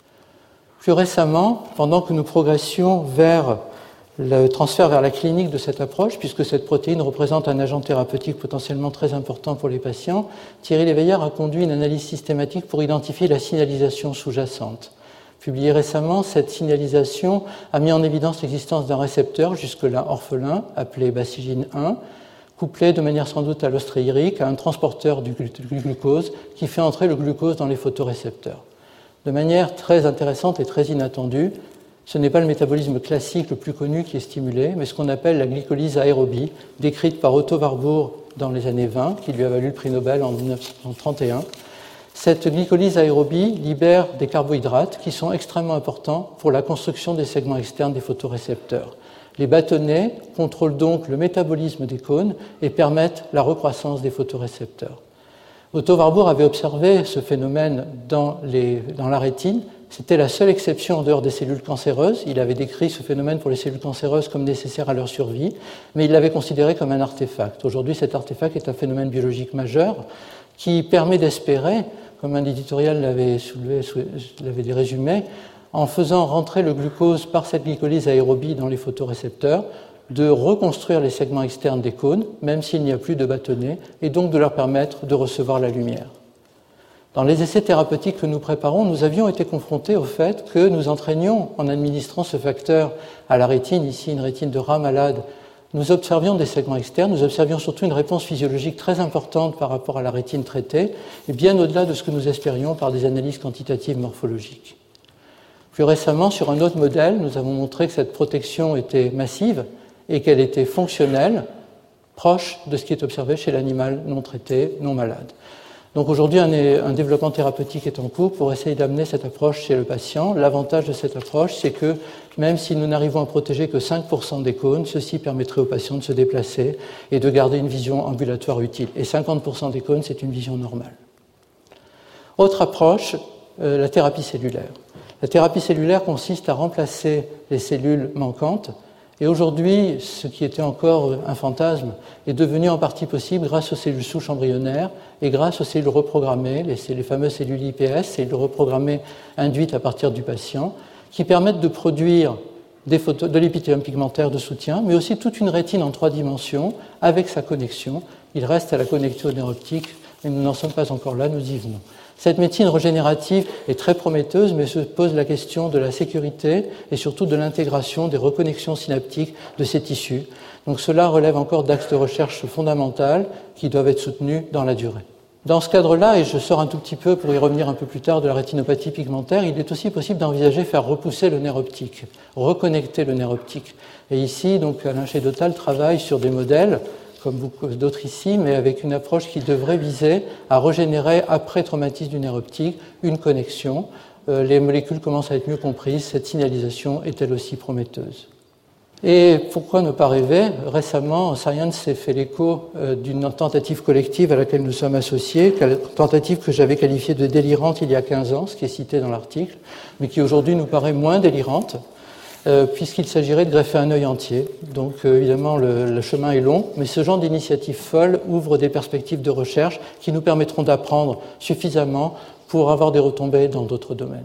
Plus récemment, pendant que nous progressions vers le transfert vers la clinique de cette approche, puisque cette protéine représente un agent thérapeutique potentiellement très important pour les patients, Thierry Léveillard a conduit une analyse systématique pour identifier la signalisation sous-jacente. Publiée récemment, cette signalisation a mis en évidence l'existence d'un récepteur, jusque-là orphelin, appelé bacigine 1, couplé de manière sans doute allostréirique à un transporteur du glucose qui fait entrer le glucose dans les photorécepteurs. De manière très intéressante et très inattendue, ce n'est pas le métabolisme classique le plus connu qui est stimulé, mais ce qu'on appelle la glycolyse aérobie, décrite par Otto Warburg dans les années 20, qui lui a valu le prix Nobel en 1931. Cette glycolyse aérobie libère des carbohydrates qui sont extrêmement importants pour la construction des segments externes des photorécepteurs. Les bâtonnets contrôlent donc le métabolisme des cônes et permettent la recroissance des photorécepteurs. Otto Warburg avait observé ce phénomène dans la rétine. C'était la seule exception en dehors des cellules cancéreuses. Il avait décrit ce phénomène pour les cellules cancéreuses comme nécessaire à leur survie, mais il l'avait considéré comme un artefact. Aujourd'hui, cet artefact est un phénomène biologique majeur qui permet d'espérer, comme un éditorial l'avait résumé, en faisant rentrer le glucose par cette glycolyse aérobie dans les photorécepteurs, de reconstruire les segments externes des cônes, même s'il n'y a plus de bâtonnets, et donc de leur permettre de recevoir la lumière. Dans les essais thérapeutiques que nous préparons, nous avions été confrontés au fait que nous entraînions, en administrant ce facteur à la rétine, ici une rétine de rat malade, nous observions des segments externes, nous observions surtout une réponse physiologique très importante par rapport à la rétine traitée, et bien au-delà de ce que nous espérions par des analyses quantitatives morphologiques. Plus récemment, sur un autre modèle, nous avons montré que cette protection était massive et qu'elle était fonctionnelle, proche de ce qui est observé chez l'animal non traité, non malade. Donc aujourd'hui, un développement thérapeutique est en cours pour essayer d'amener cette approche chez le patient. L'avantage de cette approche, c'est que même si nous n'arrivons à protéger que 5% des cônes, ceci permettrait aux patients de se déplacer et de garder une vision ambulatoire utile. Et 50% des cônes, c'est une vision normale. Autre approche, la thérapie cellulaire. La thérapie cellulaire consiste à remplacer les cellules manquantes. Et aujourd'hui, ce qui était encore un fantasme est devenu en partie possible grâce aux cellules souches embryonnaires et grâce aux cellules reprogrammées, les fameuses cellules iPS, cellules reprogrammées induites à partir du patient, qui permettent de produire de l'épithélium pigmentaire de soutien, mais aussi toute une rétine en 3 dimensions avec sa connexion. Il reste à la connexion au nerf optique, mais nous n'en sommes pas encore là, nous y venons. Cette médecine régénérative est très prometteuse, mais se pose la question de la sécurité et surtout de l'intégration des reconnexions synaptiques de ces tissus. Donc cela relève encore d'axes de recherche fondamentaux qui doivent être soutenus dans la durée. Dans ce cadre-là, et je sors un tout petit peu pour y revenir un peu plus tard de la rétinopathie pigmentaire, il est aussi possible d'envisager faire repousser le nerf optique, reconnecter le nerf optique. Et ici, donc, Alain Chédotal travaille sur des modèles comme beaucoup d'autres ici, mais avec une approche qui devrait viser à régénérer, après traumatisme du nerf optique, une connexion. Les molécules commencent à être mieux comprises, cette signalisation est elle aussi prometteuse. Et pourquoi ne pas rêver ? Récemment, Science s'est fait l'écho d'une tentative collective à laquelle nous sommes associés, tentative que j'avais qualifiée de délirante il y a 15 ans, ce qui est cité dans l'article, mais qui aujourd'hui nous paraît moins délirante, puisqu'il s'agirait de greffer un œil entier. Donc évidemment, le chemin est long, mais ce genre d'initiative folle ouvre des perspectives de recherche qui nous permettront d'apprendre suffisamment pour avoir des retombées dans d'autres domaines.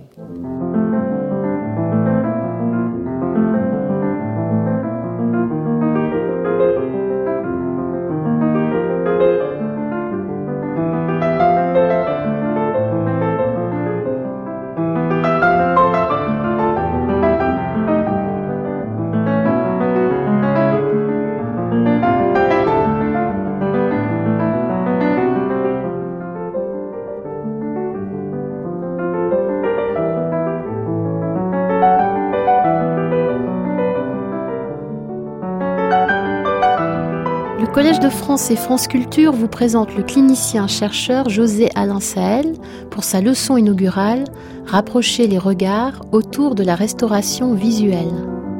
Le Collège de France et France Culture vous présente le clinicien-chercheur José Alain Sahel pour sa leçon inaugurale « Rapprocher les regards autour de la restauration visuelle ».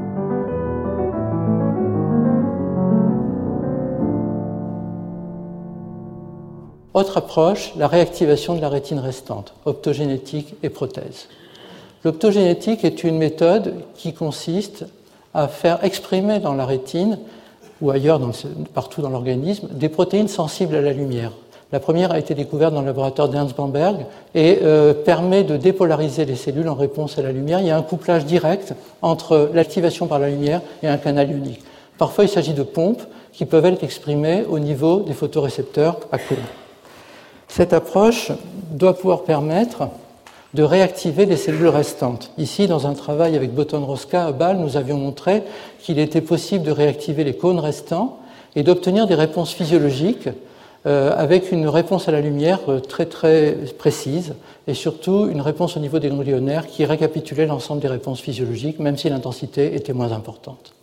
Autre approche, la réactivation de la rétine restante, optogénétique et prothèse. L'optogénétique est une méthode qui consiste à faire exprimer dans la rétine ou ailleurs, partout dans l'organisme, des protéines sensibles à la lumière. La première a été découverte dans le laboratoire d'Ernst Bamberg et permet de dépolariser les cellules en réponse à la lumière. Il y a un couplage direct entre l'activation par la lumière et un canal ionique. Parfois, il s'agit de pompes qui peuvent être exprimées au niveau des photorécepteurs à cône. Cette approche doit pouvoir permettre de réactiver les cellules restantes. Ici, dans un travail avec Boton-Rosca à Bâle, nous avions montré qu'il était possible de réactiver les cônes restants et d'obtenir des réponses physiologiques avec une réponse à la lumière très très précise et surtout une réponse au niveau des ganglionnaires qui récapitulait l'ensemble des réponses physiologiques, même si l'intensité était moins importante.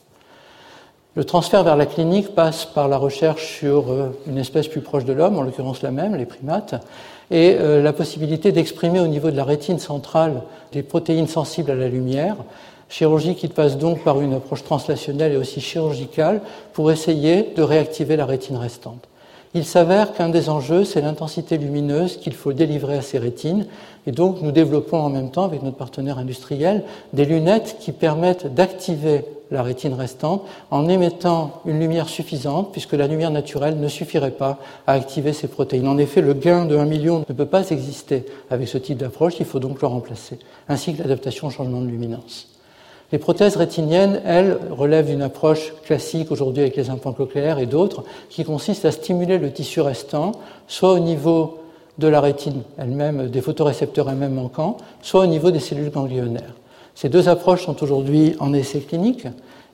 Le transfert vers la clinique passe par la recherche sur une espèce plus proche de l'homme, en l'occurrence la même, les primates, et la possibilité d'exprimer au niveau de la rétine centrale des protéines sensibles à la lumière, chirurgie qui passe donc par une approche translationnelle et aussi chirurgicale pour essayer de réactiver la rétine restante. Il s'avère qu'un des enjeux, c'est l'intensité lumineuse qu'il faut délivrer à ces rétines, et donc nous développons en même temps, avec notre partenaire industriel, des lunettes qui permettent d'activer la rétine restante en émettant une lumière suffisante, puisque la lumière naturelle ne suffirait pas à activer ces protéines. En effet, le gain de 1 million ne peut pas exister avec ce type d'approche, il faut donc le remplacer, ainsi que l'adaptation au changement de luminance. Les prothèses rétiniennes, elles, relèvent d'une approche classique aujourd'hui avec les implants cochléaires et d'autres, qui consiste à stimuler le tissu restant, soit au niveau de la rétine elle-même, des photorécepteurs elles-mêmes manquants, soit au niveau des cellules ganglionnaires. Ces deux approches sont aujourd'hui en essai clinique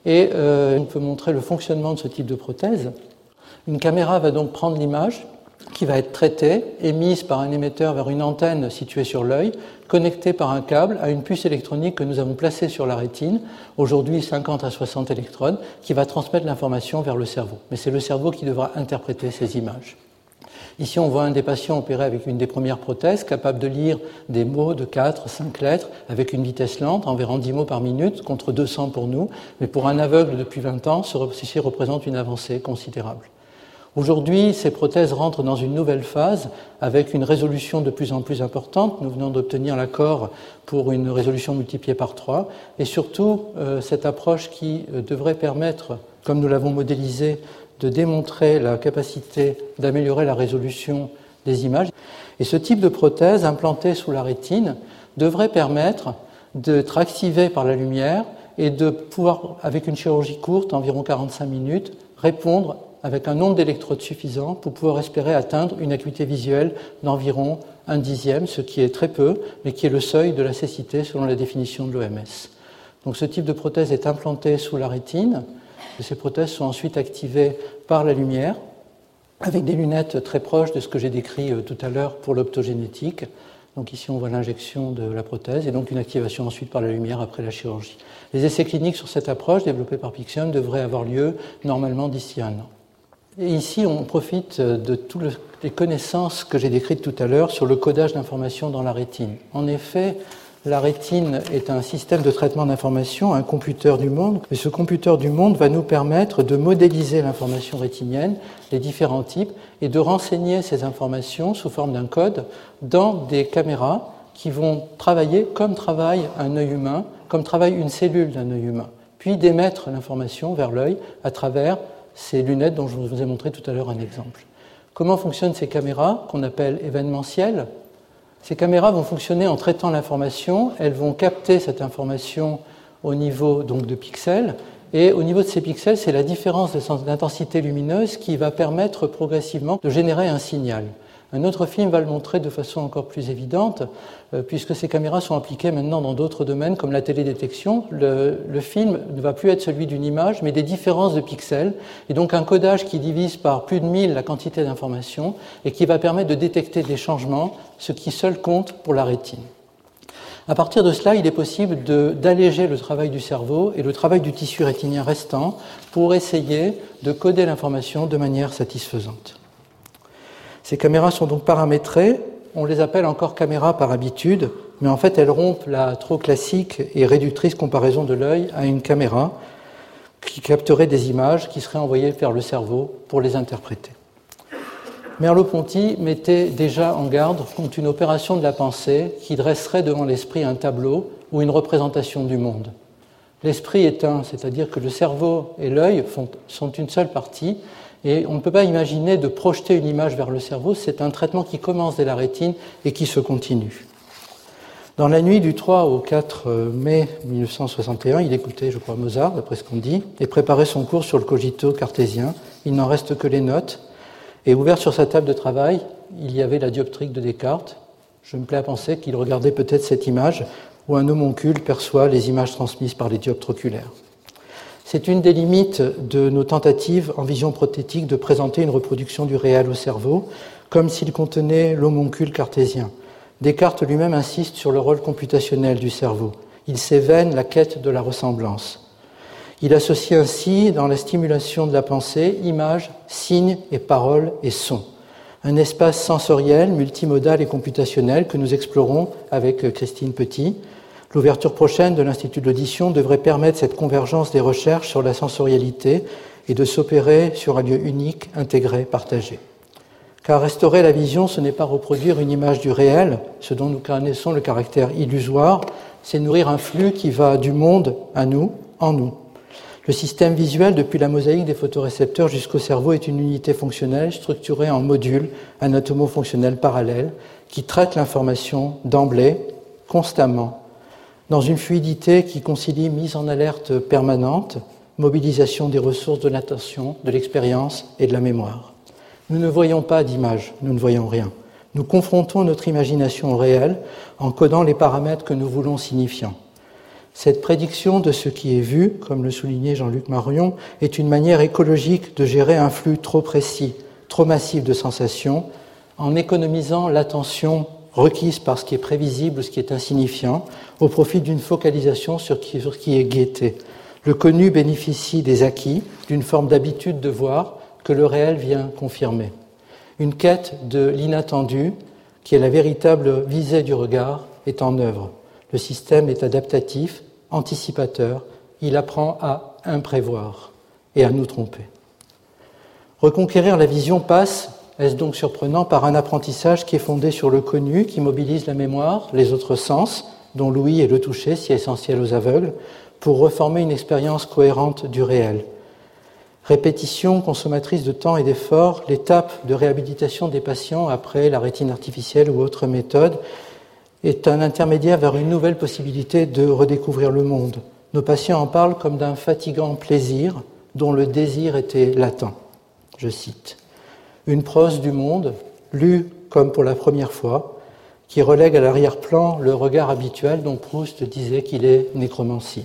Et on peut montrer le fonctionnement de ce type de prothèse. Une caméra va donc prendre l'image qui va être traitée, émise par un émetteur vers une antenne située sur l'œil, connectée par un câble à une puce électronique que nous avons placée sur la rétine, aujourd'hui 50 à 60 électrodes, qui va transmettre l'information vers le cerveau. Mais c'est le cerveau qui devra interpréter ces images. Ici, on voit un des patients opéré avec une des premières prothèses, capable de lire des mots de 4, 5 lettres, avec une vitesse lente, environ 10 mots par minute, contre 200 pour nous. Mais pour un aveugle depuis 20 ans, ceci représente une avancée considérable. Aujourd'hui, ces prothèses rentrent dans une nouvelle phase avec une résolution de plus en plus importante. Nous venons d'obtenir l'accord pour une résolution multipliée par 3. Et surtout, cette approche qui devrait permettre, comme nous l'avons modélisé, de démontrer la capacité d'améliorer la résolution des images. Et ce type de prothèse implantée sous la rétine devrait permettre d'être activé par la lumière et de pouvoir, avec une chirurgie courte, environ 45 minutes, répondre avec un nombre d'électrodes suffisant pour pouvoir espérer atteindre une acuité visuelle d'environ 1/10, ce qui est très peu, mais qui est le seuil de la cécité selon la définition de l'OMS. Donc ce type de prothèse est implanté sous la rétine, et ces prothèses sont ensuite activées par la lumière, avec des lunettes très proches de ce que j'ai décrit tout à l'heure pour l'optogénétique. Donc ici on voit l'injection de la prothèse et donc une activation ensuite par la lumière après la chirurgie. Les essais cliniques sur cette approche développée par Pixium devraient avoir lieu normalement d'ici 1 an. Et ici, on profite de toutes les connaissances que j'ai décrites tout à l'heure sur le codage d'informations dans la rétine. En effet, la rétine est un système de traitement d'informations, un computer du monde. Et ce computer du monde va nous permettre de modéliser l'information rétinienne, les différents types, et de renseigner ces informations sous forme d'un code dans des caméras qui vont travailler comme travaille un œil humain, comme travaille une cellule d'un œil humain, puis d'émettre l'information vers l'œil à travers ces lunettes dont je vous ai montré tout à l'heure un exemple. Comment fonctionnent ces caméras qu'on appelle événementielles ? Ces caméras vont fonctionner en traitant l'information, elles vont capter cette information au niveau donc de pixels, et au niveau de ces pixels, c'est la différence d'intensité lumineuse qui va permettre progressivement de générer un signal. Un autre film va le montrer de façon encore plus évidente, puisque ces caméras sont appliquées maintenant dans d'autres domaines comme la télédétection. Le film ne va plus être celui d'une image, mais des différences de pixels, et donc un codage qui divise par plus de 1000 la quantité d'informations et qui va permettre de détecter des changements, ce qui seul compte pour la rétine. À partir de cela, il est possible d'alléger le travail du cerveau et le travail du tissu rétinien restant pour essayer de coder l'information de manière satisfaisante. Ces caméras sont donc paramétrées, on les appelle encore caméras par habitude, mais en fait elles rompent la trop classique et réductrice comparaison de l'œil à une caméra qui capterait des images qui seraient envoyées vers le cerveau pour les interpréter. Merleau-Ponty mettait déjà en garde contre une opération de la pensée qui dresserait devant l'esprit un tableau ou une représentation du monde. L'esprit est un, c'est-à-dire que le cerveau et l'œil sont une seule partie, et on ne peut pas imaginer de projeter une image vers le cerveau, c'est un traitement qui commence dès la rétine et qui se continue. Dans la nuit du 3 au 4 mai 1961, il écoutait, je crois, Mozart, d'après ce qu'on dit, et préparait son cours sur le cogito cartésien. Il n'en reste que les notes. Et ouvert sur sa table de travail, il y avait la dioptrique de Descartes. Je me plais à penser qu'il regardait peut-être cette image où un homoncule perçoit les images transmises par les dioptres oculaires. C'est une des limites de nos tentatives en vision prothétique de présenter une reproduction du réel au cerveau, comme s'il contenait l'homoncule cartésien. Descartes lui-même insiste sur le rôle computationnel du cerveau. Il s'évène la quête de la ressemblance. Il associe ainsi, dans la stimulation de la pensée, images, signes et paroles et sons. Un espace sensoriel, multimodal et computationnel que nous explorons avec Christine Petit. L'ouverture prochaine de l'Institut de l'audition devrait permettre cette convergence des recherches sur la sensorialité et de s'opérer sur un lieu unique, intégré, partagé. Car restaurer la vision, ce n'est pas reproduire une image du réel, ce dont nous connaissons le caractère illusoire, c'est nourrir un flux qui va du monde à nous, en nous. Le système visuel, depuis la mosaïque des photorécepteurs jusqu'au cerveau, est une unité fonctionnelle structurée en modules anatomo-fonctionnels parallèles qui traitent l'information d'emblée, constamment, dans une fluidité qui concilie mise en alerte permanente, mobilisation des ressources de l'attention, de l'expérience et de la mémoire. Nous ne voyons pas d'image, nous ne voyons rien. Nous confrontons notre imagination au réel en codant les paramètres que nous voulons signifiants. Cette prédiction de ce qui est vu, comme le soulignait Jean-Luc Marion, est une manière écologique de gérer un flux trop précis, trop massif de sensations, en économisant l'attention requise par ce qui est prévisible ou ce qui est insignifiant, au profit d'une focalisation sur ce qui est gaieté. Le connu bénéficie des acquis, d'une forme d'habitude de voir que le réel vient confirmer. Une quête de l'inattendu, qui est la véritable visée du regard, est en œuvre. Le système est adaptatif, anticipateur, il apprend à imprévoir et à nous tromper. Reconquérir la vision passe, est-ce donc surprenant, par un apprentissage qui est fondé sur le connu, qui mobilise la mémoire, les autres sens, dont l'ouïe et le toucher, si essentiels aux aveugles, pour reformer une expérience cohérente du réel. Répétition consommatrice de temps et d'efforts, l'étape de réhabilitation des patients après la rétine artificielle ou autre méthode est un intermédiaire vers une nouvelle possibilité de redécouvrir le monde. Nos patients en parlent comme d'un fatigant plaisir dont le désir était latent. Je cite. Une prose du monde, lue comme pour la première fois, qui relègue à l'arrière-plan le regard habituel dont Proust disait qu'il est nécromancie.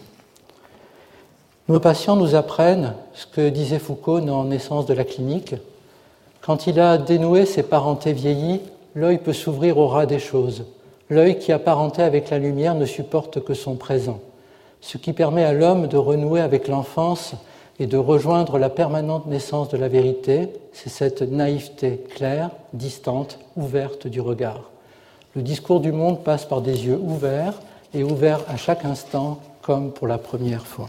Nos patients nous apprennent ce que disait Foucault dans Naissance de la clinique. Quand il a dénoué ses parentés vieillies, l'œil peut s'ouvrir au ras des choses. L'œil qui, apparenté avec la lumière, ne supporte que son présent. Ce qui permet à l'homme de renouer avec l'enfance et de rejoindre la permanente naissance de la vérité, c'est cette naïveté claire, distante, ouverte du regard. Le discours du monde passe par des yeux ouverts et ouverts à chaque instant comme pour la première fois.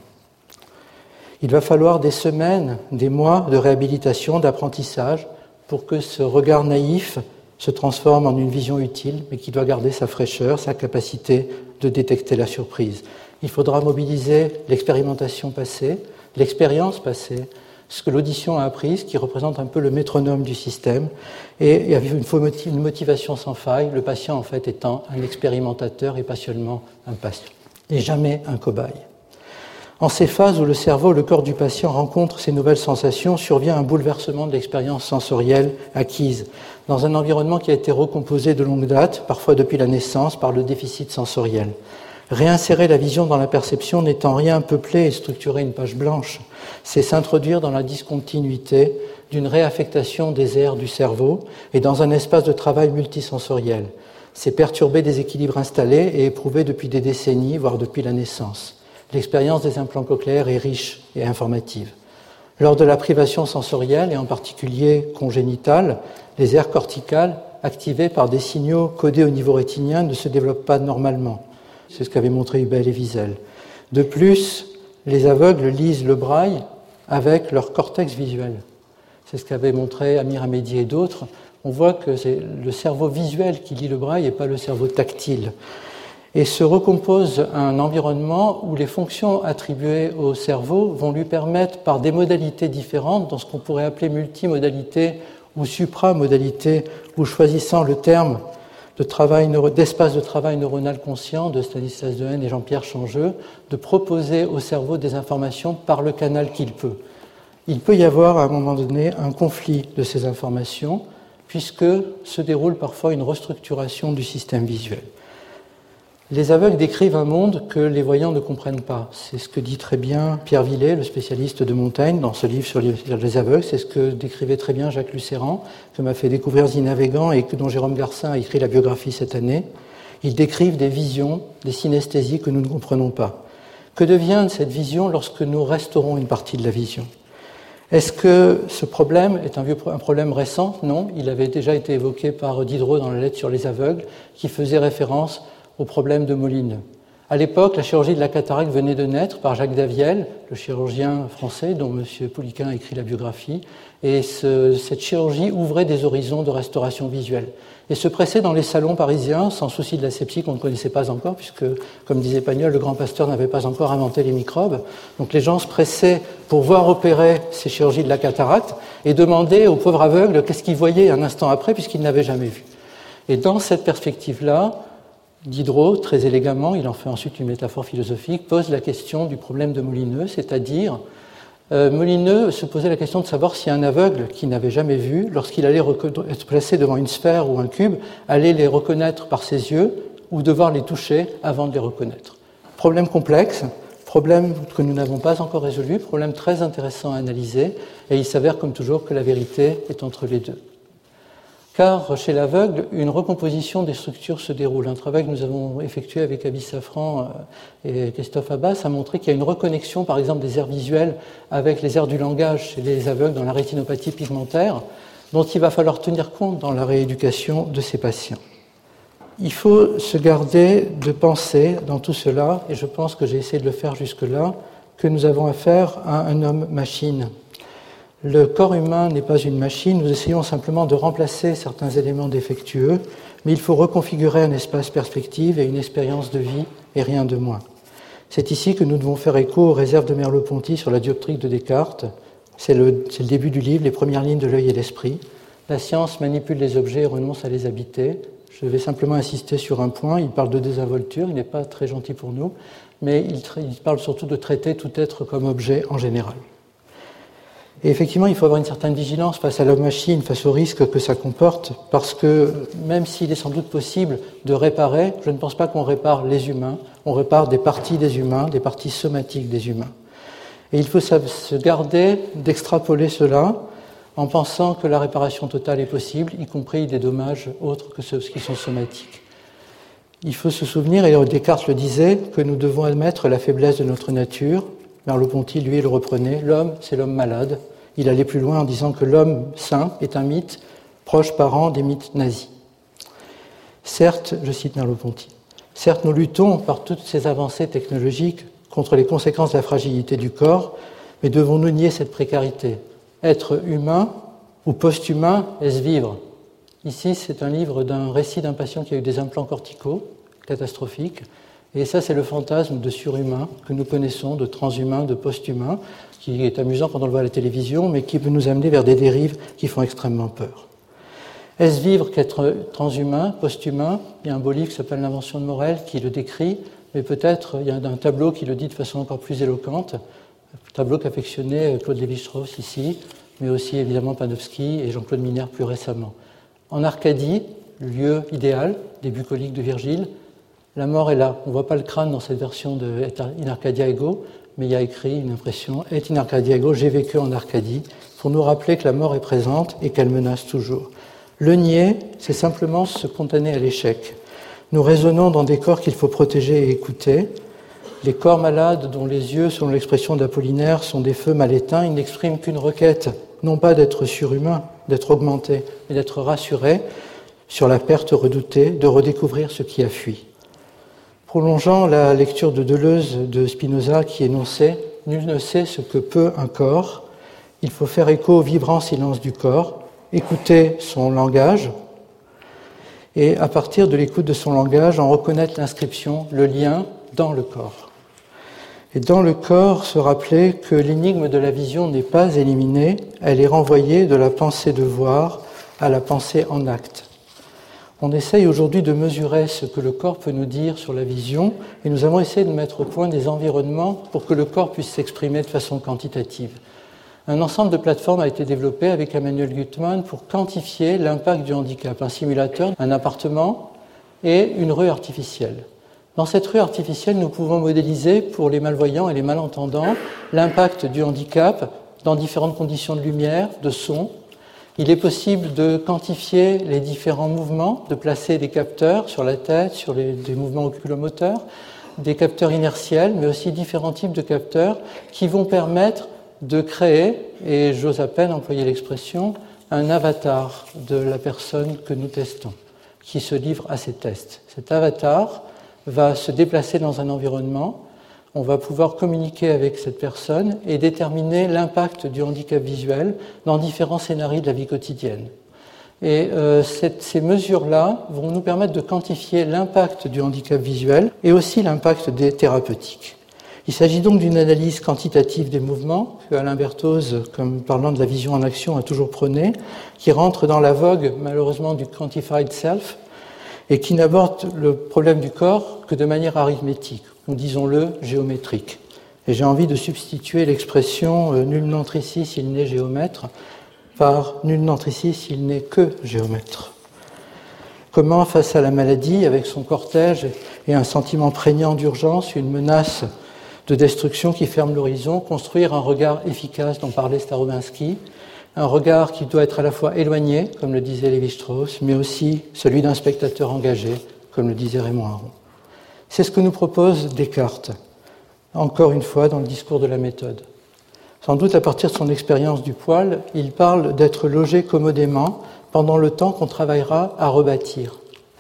Il va falloir des semaines, des mois de réhabilitation, d'apprentissage pour que ce regard naïf se transforme en une vision utile, mais qui doit garder sa fraîcheur, sa capacité de détecter la surprise. Il faudra mobiliser l'expérimentation passée, l'expérience passée, ce que l'audition a appris, ce qui représente un peu le métronome du système, et il y avait une motivation sans faille, le patient en fait étant un expérimentateur et pas seulement un patient, et jamais un cobaye. En ces phases où le cerveau, le corps du patient rencontrent ces nouvelles sensations, survient un bouleversement de l'expérience sensorielle acquise, dans un environnement qui a été recomposé de longue date, parfois depuis la naissance, par le déficit sensoriel. Réinsérer la vision dans la perception n'est en rien peupler et structurer une page blanche, c'est s'introduire dans la discontinuité d'une réaffectation des aires du cerveau et dans un espace de travail multisensoriel. C'est perturber des équilibres installés et éprouvés depuis des décennies, voire depuis la naissance. L'expérience des implants cochléaires est riche et informative. Lors de la privation sensorielle, et en particulier congénitale, les aires corticales, activées par des signaux codés au niveau rétinien, ne se développent pas normalement. C'est ce qu'avaient montré Hubel et Wiesel. De plus, les aveugles lisent le braille avec leur cortex visuel. C'est ce qu'avaient montré Amir Hamedi et d'autres. On voit que c'est le cerveau visuel qui lit le braille et pas le cerveau tactile. Et se recompose un environnement où les fonctions attribuées au cerveau vont lui permettre, par des modalités différentes, dans ce qu'on pourrait appeler multimodalité ou supramodalité, ou choisissant le terme d'espace de travail neuronal conscient de Stanislas Dehaene et Jean-Pierre Changeux, de proposer au cerveau des informations par le canal qu'il peut. Il peut y avoir à un moment donné un conflit de ces informations, puisque se déroule parfois une restructuration du système visuel. Les aveugles décrivent un monde que les voyants ne comprennent pas. C'est ce que dit très bien Pierre Villet, le spécialiste de Montaigne, dans ce livre sur les aveugles. C'est ce que décrivait très bien Jacques Lucéran, que m'a fait découvrir Zina Végan et dont Jérôme Garcin a écrit la biographie cette année. Ils décrivent des visions, des synesthésies que nous ne comprenons pas. Que devient cette vision lorsque nous restaurons une partie de la vision ? Est-ce que ce problème est un problème récent ? Non, il avait déjà été évoqué par Diderot dans la lettre sur les aveugles, qui faisait référence au problème de Molineux. À l'époque, la chirurgie de la cataracte venait de naître par Jacques Daviel, le chirurgien français dont M. Pouliquin a écrit la biographie, et cette chirurgie ouvrait des horizons de restauration visuelle. Et se pressait dans les salons parisiens, sans souci de l'asepsie qu'on ne connaissait pas encore, puisque, comme disait Pagnol, le grand pasteur n'avait pas encore inventé les microbes. Donc les gens se pressaient pour voir opérer ces chirurgies de la cataracte et demandaient aux pauvres aveugles qu'est-ce qu'ils voyaient un instant après, puisqu'ils n'avaient jamais vu. Et dans cette perspective-là, Diderot, très élégamment, il en fait ensuite une métaphore philosophique, pose la question du problème de Molineux, c'est-à-dire Molineux se posait la question de savoir si un aveugle qui n'avait jamais vu, lorsqu'il allait être placé devant une sphère ou un cube, allait les reconnaître par ses yeux ou devoir les toucher avant de les reconnaître. Problème complexe, problème que nous n'avons pas encore résolu, problème très intéressant à analyser, et il s'avère comme toujours que la vérité est entre les deux. Car chez l'aveugle, une recomposition des structures se déroule. Un travail que nous avons effectué avec Abi Safran et Christophe Abbas a montré qu'il y a une reconnexion, par exemple, des aires visuelles avec les aires du langage chez les aveugles dans la rétinopathie pigmentaire, dont il va falloir tenir compte dans la rééducation de ces patients. Il faut se garder de penser dans tout cela, et je pense que j'ai essayé de le faire jusque-là, que nous avons affaire à un homme-machine. Le corps humain n'est pas une machine, nous essayons simplement de remplacer certains éléments défectueux, mais il faut reconfigurer un espace perspective et une expérience de vie, et rien de moins. C'est ici que nous devons faire écho aux réserves de Merleau-Ponty sur la dioptrique de Descartes. C'est le début du livre, les premières lignes de l'œil et l'esprit. La science manipule les objets et renonce à les habiter. Je vais simplement insister sur un point, il parle de désinvolture, il n'est pas très gentil pour nous, mais il parle surtout de traiter tout être comme objet en général. Et effectivement, il faut avoir une certaine vigilance face à l'homme-machine, face aux risques que ça comporte, parce que même s'il est sans doute possible de réparer, je ne pense pas qu'on répare les humains, on répare des parties des humains, des parties somatiques des humains. Et il faut se garder d'extrapoler cela en pensant que la réparation totale est possible, y compris des dommages autres que ceux qui sont somatiques. Il faut se souvenir, et Descartes le disait, que nous devons admettre la faiblesse de notre nature. Merleau-Ponty, lui, le reprenait. L'homme, c'est l'homme malade. Il allait plus loin en disant que l'homme sain est un mythe, proche parent des mythes nazis. Certes, je cite Merleau-Ponty, certes nous luttons par toutes ces avancées technologiques contre les conséquences de la fragilité du corps, mais devons-nous nier cette précarité ? Être humain ou post-humain, est-ce vivre ? Ici, c'est un livre d'un récit d'un patient qui a eu des implants corticaux catastrophiques, et ça, c'est le fantasme de surhumain que nous connaissons, de transhumain, de post-humain, qui est amusant quand on le voit à la télévision, mais qui peut nous amener vers des dérives qui font extrêmement peur. Est-ce vivre qu'être transhumain, post-humain ? Il y a un beau livre qui s'appelle L'invention de Morel qui le décrit, mais peut-être il y a un tableau qui le dit de façon encore plus éloquente, un tableau qu'affectionnait Claude Lévi-Strauss ici, mais aussi évidemment Panofsky et Jean-Claude Miner plus récemment. En Arcadie, lieu idéal des bucoliques de Virgile, la mort est là. On ne voit pas le crâne dans cette version de Et in Arcadia ego, mais il y a écrit une impression Et in Arcadia ego, j'ai vécu en Arcadie, pour nous rappeler que la mort est présente et qu'elle menace toujours. Le nier, c'est simplement se condamner à l'échec. Nous raisonnons dans des corps qu'il faut protéger et écouter. Les corps malades dont les yeux, selon l'expression d'Apollinaire, sont des feux mal éteints, ils n'expriment qu'une requête, non pas d'être surhumain, d'être augmenté, mais d'être rassuré sur la perte redoutée, de redécouvrir ce qui a fui. Prolongeant la lecture de Deleuze de Spinoza qui énonçait « Nul ne sait ce que peut un corps, il faut faire écho au vibrant silence du corps, écouter son langage et à partir de l'écoute de son langage en reconnaître l'inscription, le lien dans le corps. Et dans le corps, se rappeler que l'énigme de la vision n'est pas éliminée, elle est renvoyée de la pensée de voir à la pensée en acte. On essaye aujourd'hui de mesurer ce que le corps peut nous dire sur la vision et nous avons essayé de mettre au point des environnements pour que le corps puisse s'exprimer de façon quantitative. Un ensemble de plateformes a été développé avec Emmanuel Gutmann pour quantifier l'impact du handicap. Un simulateur, un appartement et une rue artificielle. Dans cette rue artificielle, nous pouvons modéliser pour les malvoyants et les malentendants l'impact du handicap dans différentes conditions de lumière, de son. Il est possible de quantifier les différents mouvements, de placer des capteurs sur la tête, sur des mouvements oculomoteurs, des capteurs inertiels, mais aussi différents types de capteurs qui vont permettre de créer, et j'ose à peine employer l'expression, un avatar de la personne que nous testons, qui se livre à ces tests. Cet avatar va se déplacer dans un environnement, on va pouvoir communiquer avec cette personne et déterminer l'impact du handicap visuel dans différents scénarios de la vie quotidienne. Et ces mesures-là vont nous permettre de quantifier l'impact du handicap visuel et aussi l'impact des thérapeutiques. Il s'agit donc d'une analyse quantitative des mouvements que Alain Berthoz, comme parlant de la vision en action, a toujours prôné, qui rentre dans la vogue, malheureusement, du quantified self et qui n'aborde le problème du corps que de manière arithmétique, ou disons-le, géométrique. Et j'ai envie de substituer l'expression « nul n'entre ici s'il n'est géomètre » par « nul n'entre ici s'il n'est que géomètre ». Comment, face à la maladie, avec son cortège et un sentiment prégnant d'urgence, une menace de destruction qui ferme l'horizon, construire un regard efficace dont parlait Starobinsky, un regard qui doit être à la fois éloigné, comme le disait Lévi-Strauss, mais aussi celui d'un spectateur engagé, comme le disait Raymond Aron. C'est ce que nous propose Descartes, encore une fois dans le discours de la méthode. Sans doute à partir de son expérience du poil, il parle d'être logé commodément pendant le temps qu'on travaillera à rebâtir.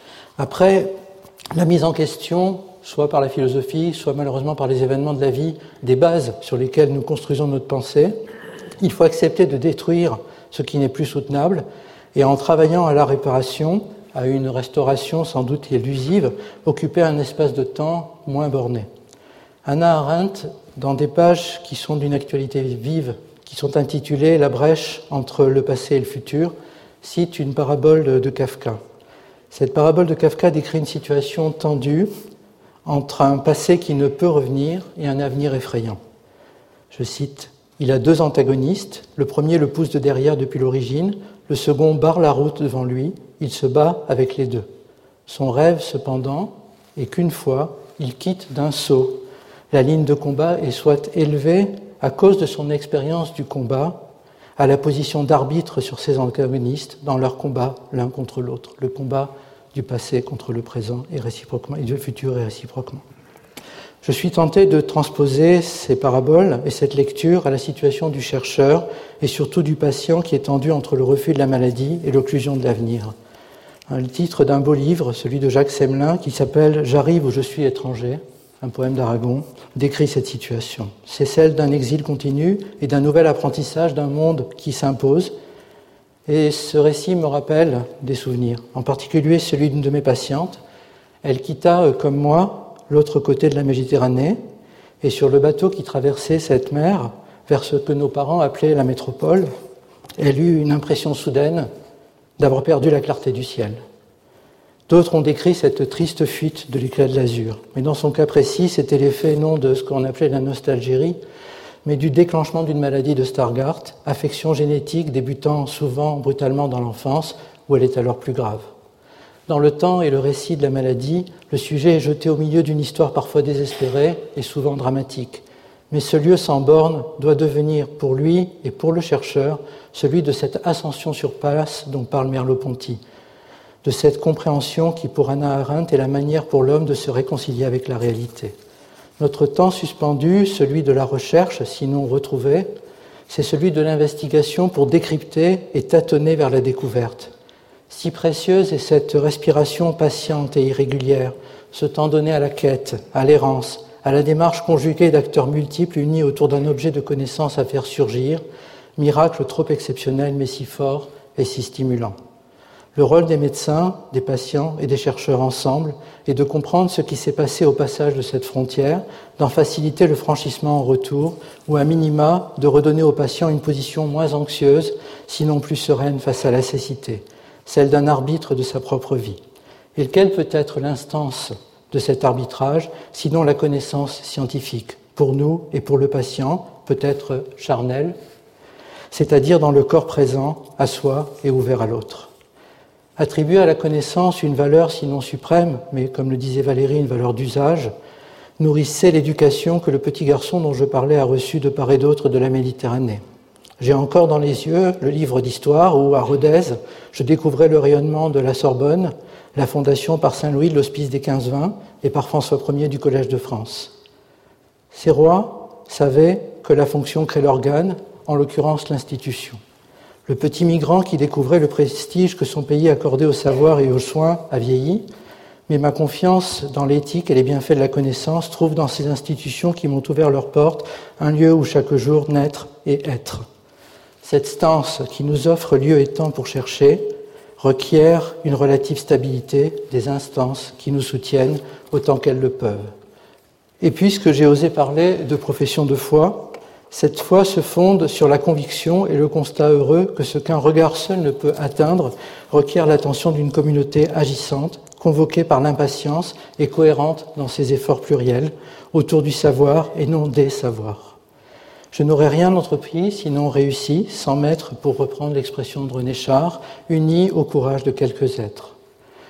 Après la mise en question, soit par la philosophie, soit malheureusement par les événements de la vie, des bases sur lesquelles nous construisons notre pensée, il faut accepter de détruire ce qui n'est plus soutenable et en travaillant à la réparation, à une restauration sans doute élusive, occuper un espace de temps moins borné. Hannah Arendt, dans des pages qui sont d'une actualité vive, qui sont intitulées « La brèche entre le passé et le futur », cite une parabole de Kafka. Cette parabole de Kafka décrit une situation tendue entre un passé qui ne peut revenir et un avenir effrayant. Je cite « Il a deux antagonistes, le premier le pousse de derrière depuis l'origine, le second barre la route devant lui, il se bat avec les deux. Son rêve, cependant, est qu'une fois, il quitte d'un saut la ligne de combat et soit élevé, à cause de son expérience du combat, à la position d'arbitre sur ses antagonistes dans leur combat l'un contre l'autre, le combat du passé contre le présent et réciproquement, et du futur et réciproquement. Je suis tenté de transposer ces paraboles et cette lecture à la situation du chercheur et surtout du patient qui est tendu entre le refus de la maladie et l'occlusion de l'avenir. Le titre d'un beau livre, celui de Jacques Semelin, qui s'appelle « J'arrive où je suis étranger », un poème d'Aragon, décrit cette situation. C'est celle d'un exil continu et d'un nouvel apprentissage d'un monde qui s'impose. Et ce récit me rappelle des souvenirs, en particulier celui d'une de mes patientes. Elle quitta, comme moi, l'autre côté de la Méditerranée, et sur le bateau qui traversait cette mer, vers ce que nos parents appelaient la métropole, elle eut une impression soudaine d'avoir perdu la clarté du ciel. D'autres ont décrit cette triste fuite de l'éclat de l'azur. Mais dans son cas précis, c'était l'effet non de ce qu'on appelait la nostalgie, mais du déclenchement d'une maladie de Stargardt, affection génétique débutant souvent brutalement dans l'enfance, où elle est alors plus grave. Dans le temps et le récit de la maladie, le sujet est jeté au milieu d'une histoire parfois désespérée et souvent dramatique. Mais ce lieu sans borne doit devenir pour lui et pour le chercheur celui de cette ascension sur place dont parle Merleau-Ponty, de cette compréhension qui, pour Hannah Arendt, est la manière pour l'homme de se réconcilier avec la réalité. Notre temps suspendu, celui de la recherche, sinon retrouvé, c'est celui de l'investigation pour décrypter et tâtonner vers la découverte. Si précieuse est cette respiration patiente et irrégulière, ce temps donné à la quête, à l'errance, à la démarche conjuguée d'acteurs multiples unis autour d'un objet de connaissance à faire surgir, miracle trop exceptionnel mais si fort et si stimulant. Le rôle des médecins, des patients et des chercheurs ensemble est de comprendre ce qui s'est passé au passage de cette frontière, d'en faciliter le franchissement en retour, ou à minima de redonner aux patients une position moins anxieuse, sinon plus sereine face à la cécité, celle d'un arbitre de sa propre vie. Et quelle peut être l'instance de cet arbitrage, sinon la connaissance scientifique, pour nous et pour le patient, peut-être charnelle, c'est-à-dire dans le corps présent, à soi et ouvert à l'autre. Attribuer à la connaissance une valeur sinon suprême, mais comme le disait Valérie, une valeur d'usage, nourrissait l'éducation que le petit garçon dont je parlais a reçue de part et d'autre de la Méditerranée. J'ai encore dans les yeux le livre d'histoire où, à Rodez, je découvrais le rayonnement de la Sorbonne, la fondation par Saint-Louis de l'Hospice des 15-20 et par François Ier du Collège de France. Ces rois savaient que la fonction crée l'organe, en l'occurrence l'institution. Le petit migrant qui découvrait le prestige que son pays accordait au savoir et aux soins a vieilli, mais ma confiance dans l'éthique et les bienfaits de la connaissance trouve dans ces institutions qui m'ont ouvert leurs portes un lieu où chaque jour naître et être. Cette stance qui nous offre lieu et temps pour chercher requiert une relative stabilité des instances qui nous soutiennent autant qu'elles le peuvent. Et puisque j'ai osé parler de profession de foi, cette foi se fonde sur la conviction et le constat heureux que ce qu'un regard seul ne peut atteindre requiert l'attention d'une communauté agissante, convoquée par l'impatience et cohérente dans ses efforts pluriels, autour du savoir et non des savoirs. Je n'aurais rien entrepris, sinon réussi, sans m'être, pour reprendre l'expression de René Char, uni au courage de quelques êtres.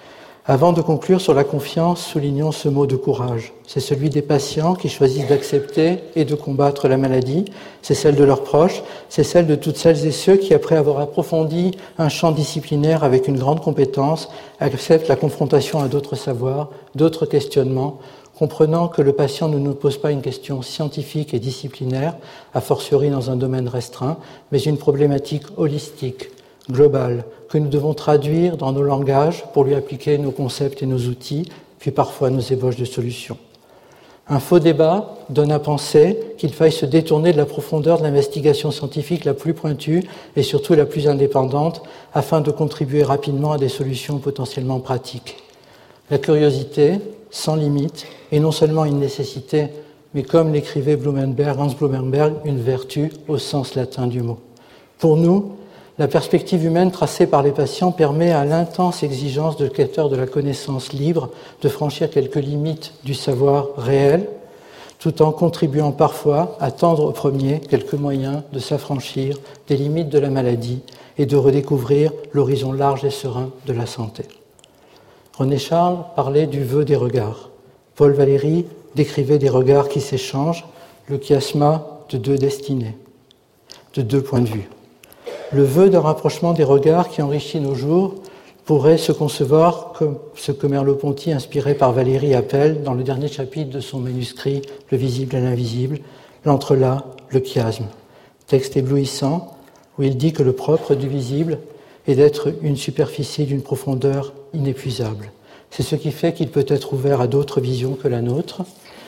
Avant de conclure sur la confiance, soulignons ce mot de courage. C'est celui des patients qui choisissent d'accepter et de combattre la maladie. C'est celle de leurs proches. C'est celle de toutes celles et ceux qui, après avoir approfondi un champ disciplinaire avec une grande compétence, acceptent la confrontation à d'autres savoirs, d'autres questionnements, comprenant que le patient ne nous pose pas une question scientifique et disciplinaire, a fortiori dans un domaine restreint, mais une problématique holistique, globale, que nous devons traduire dans nos langages pour lui appliquer nos concepts et nos outils, puis parfois nos ébauches de solutions. Un faux débat donne à penser qu'il faille se détourner de la profondeur de l'investigation scientifique la plus pointue et surtout la plus indépendante afin de contribuer rapidement à des solutions potentiellement pratiques. La curiosité, sans limite, est non seulement une nécessité, mais comme l'écrivait Hans Blumenberg, une vertu au sens latin du mot. Pour nous, la perspective humaine tracée par les patients permet à l'intense exigence de quêteurs de la connaissance libre de franchir quelques limites du savoir réel, tout en contribuant parfois à tendre au premier quelques moyens de s'affranchir des limites de la maladie et de redécouvrir l'horizon large et serein de la santé. René Charles parlait du vœu des regards. Paul Valéry décrivait des regards qui s'échangent, le chiasma de deux destinées, de deux points de vue. Le vœu d'un rapprochement des regards qui enrichit nos jours pourrait se concevoir comme ce que Merleau-Ponty, inspiré par Valéry, appelle, dans le dernier chapitre de son manuscrit « Le visible et l'invisible », l'entrelac, le chiasme. Texte éblouissant où il dit que le propre du visible est d'être une superficie d'une profondeur inépuisable. C'est ce qui fait qu'il peut être ouvert à d'autres visions que la nôtre.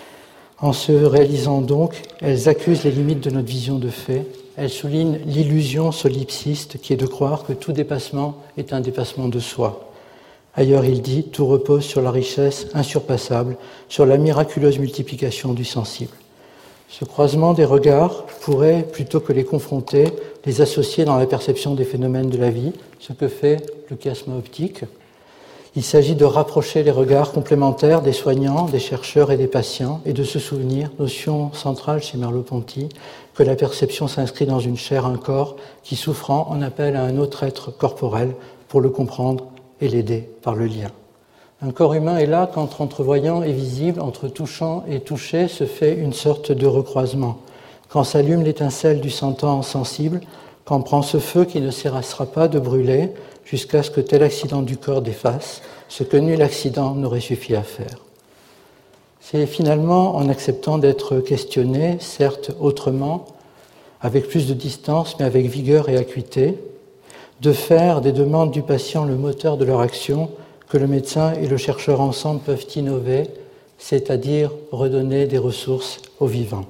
En se réalisant donc, elles accusent les limites de notre vision de fait. Elles soulignent l'illusion solipsiste qui est de croire que tout dépassement est un dépassement de soi. Ailleurs, il dit, tout repose sur la richesse insurpassable, sur la miraculeuse multiplication du sensible. Ce croisement des regards pourrait, plutôt que les confronter, les associer dans la perception des phénomènes de la vie, ce que fait le chiasme optique. Il s'agit de rapprocher les regards complémentaires des soignants, des chercheurs et des patients et de se souvenir, notion centrale chez Merleau-Ponty, que la perception s'inscrit dans une chair, un corps qui, souffrant, en appelle à un autre être corporel pour le comprendre et l'aider par le lien. Un corps humain est là qu'entre entrevoyant et visible, entre touchant et touché, se fait une sorte de recroisement. Quand s'allume l'étincelle du sentant sensible, quand prend ce feu qui ne cessera pas de brûler, jusqu'à ce que tel accident du corps défasse ce que nul accident n'aurait suffi à faire. C'est finalement en acceptant d'être questionné, certes autrement, avec plus de distance, mais avec vigueur et acuité, de faire des demandes du patient le moteur de leur action, que le médecin et le chercheur ensemble peuvent innover, c'est-à-dire redonner des ressources aux vivants.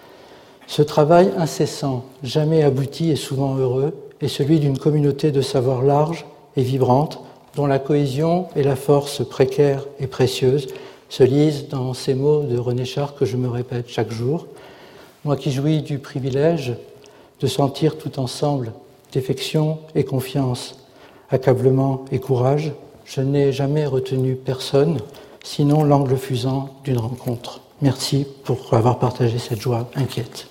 Ce travail incessant, jamais abouti et souvent heureux, est celui d'une communauté de savoir large et vibrante, dont la cohésion et la force précaire et précieuse se lisent dans ces mots de René Char que je me répète chaque jour. Moi qui jouis du privilège de sentir tout ensemble défection et confiance, accablement et courage, je n'ai jamais retenu personne, sinon l'angle fusant d'une rencontre. Merci pour avoir partagé cette joie inquiète.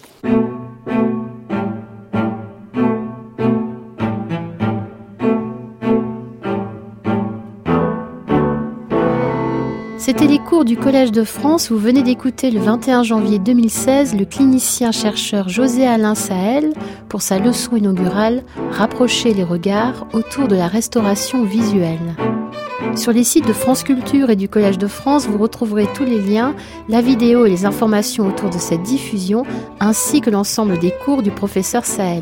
C'était les cours du Collège de France. Vous venez d'écouter le 21 janvier 2016 le clinicien-chercheur José-Alain Sahel pour sa leçon inaugurale « Rapprocher les regards autour de la restauration visuelle ». Sur les sites de France Culture et du Collège de France, vous retrouverez tous les liens, la vidéo et les informations autour de cette diffusion, ainsi que l'ensemble des cours du professeur Sahel.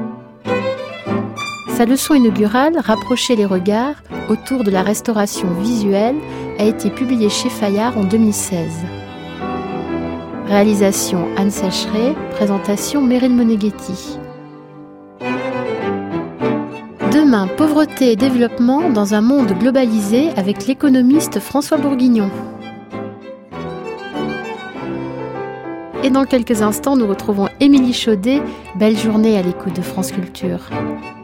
Sa leçon inaugurale, Rapprocher les regards autour de la restauration visuelle, a été publiée chez Fayard en 2016. Réalisation Anne Sacheret, présentation Meryl Moneghetti. Demain, pauvreté et développement dans un monde globalisé avec l'économiste François Bourguignon. Et dans quelques instants, nous retrouvons Émilie Chaudet. Belle journée à l'écoute de France Culture.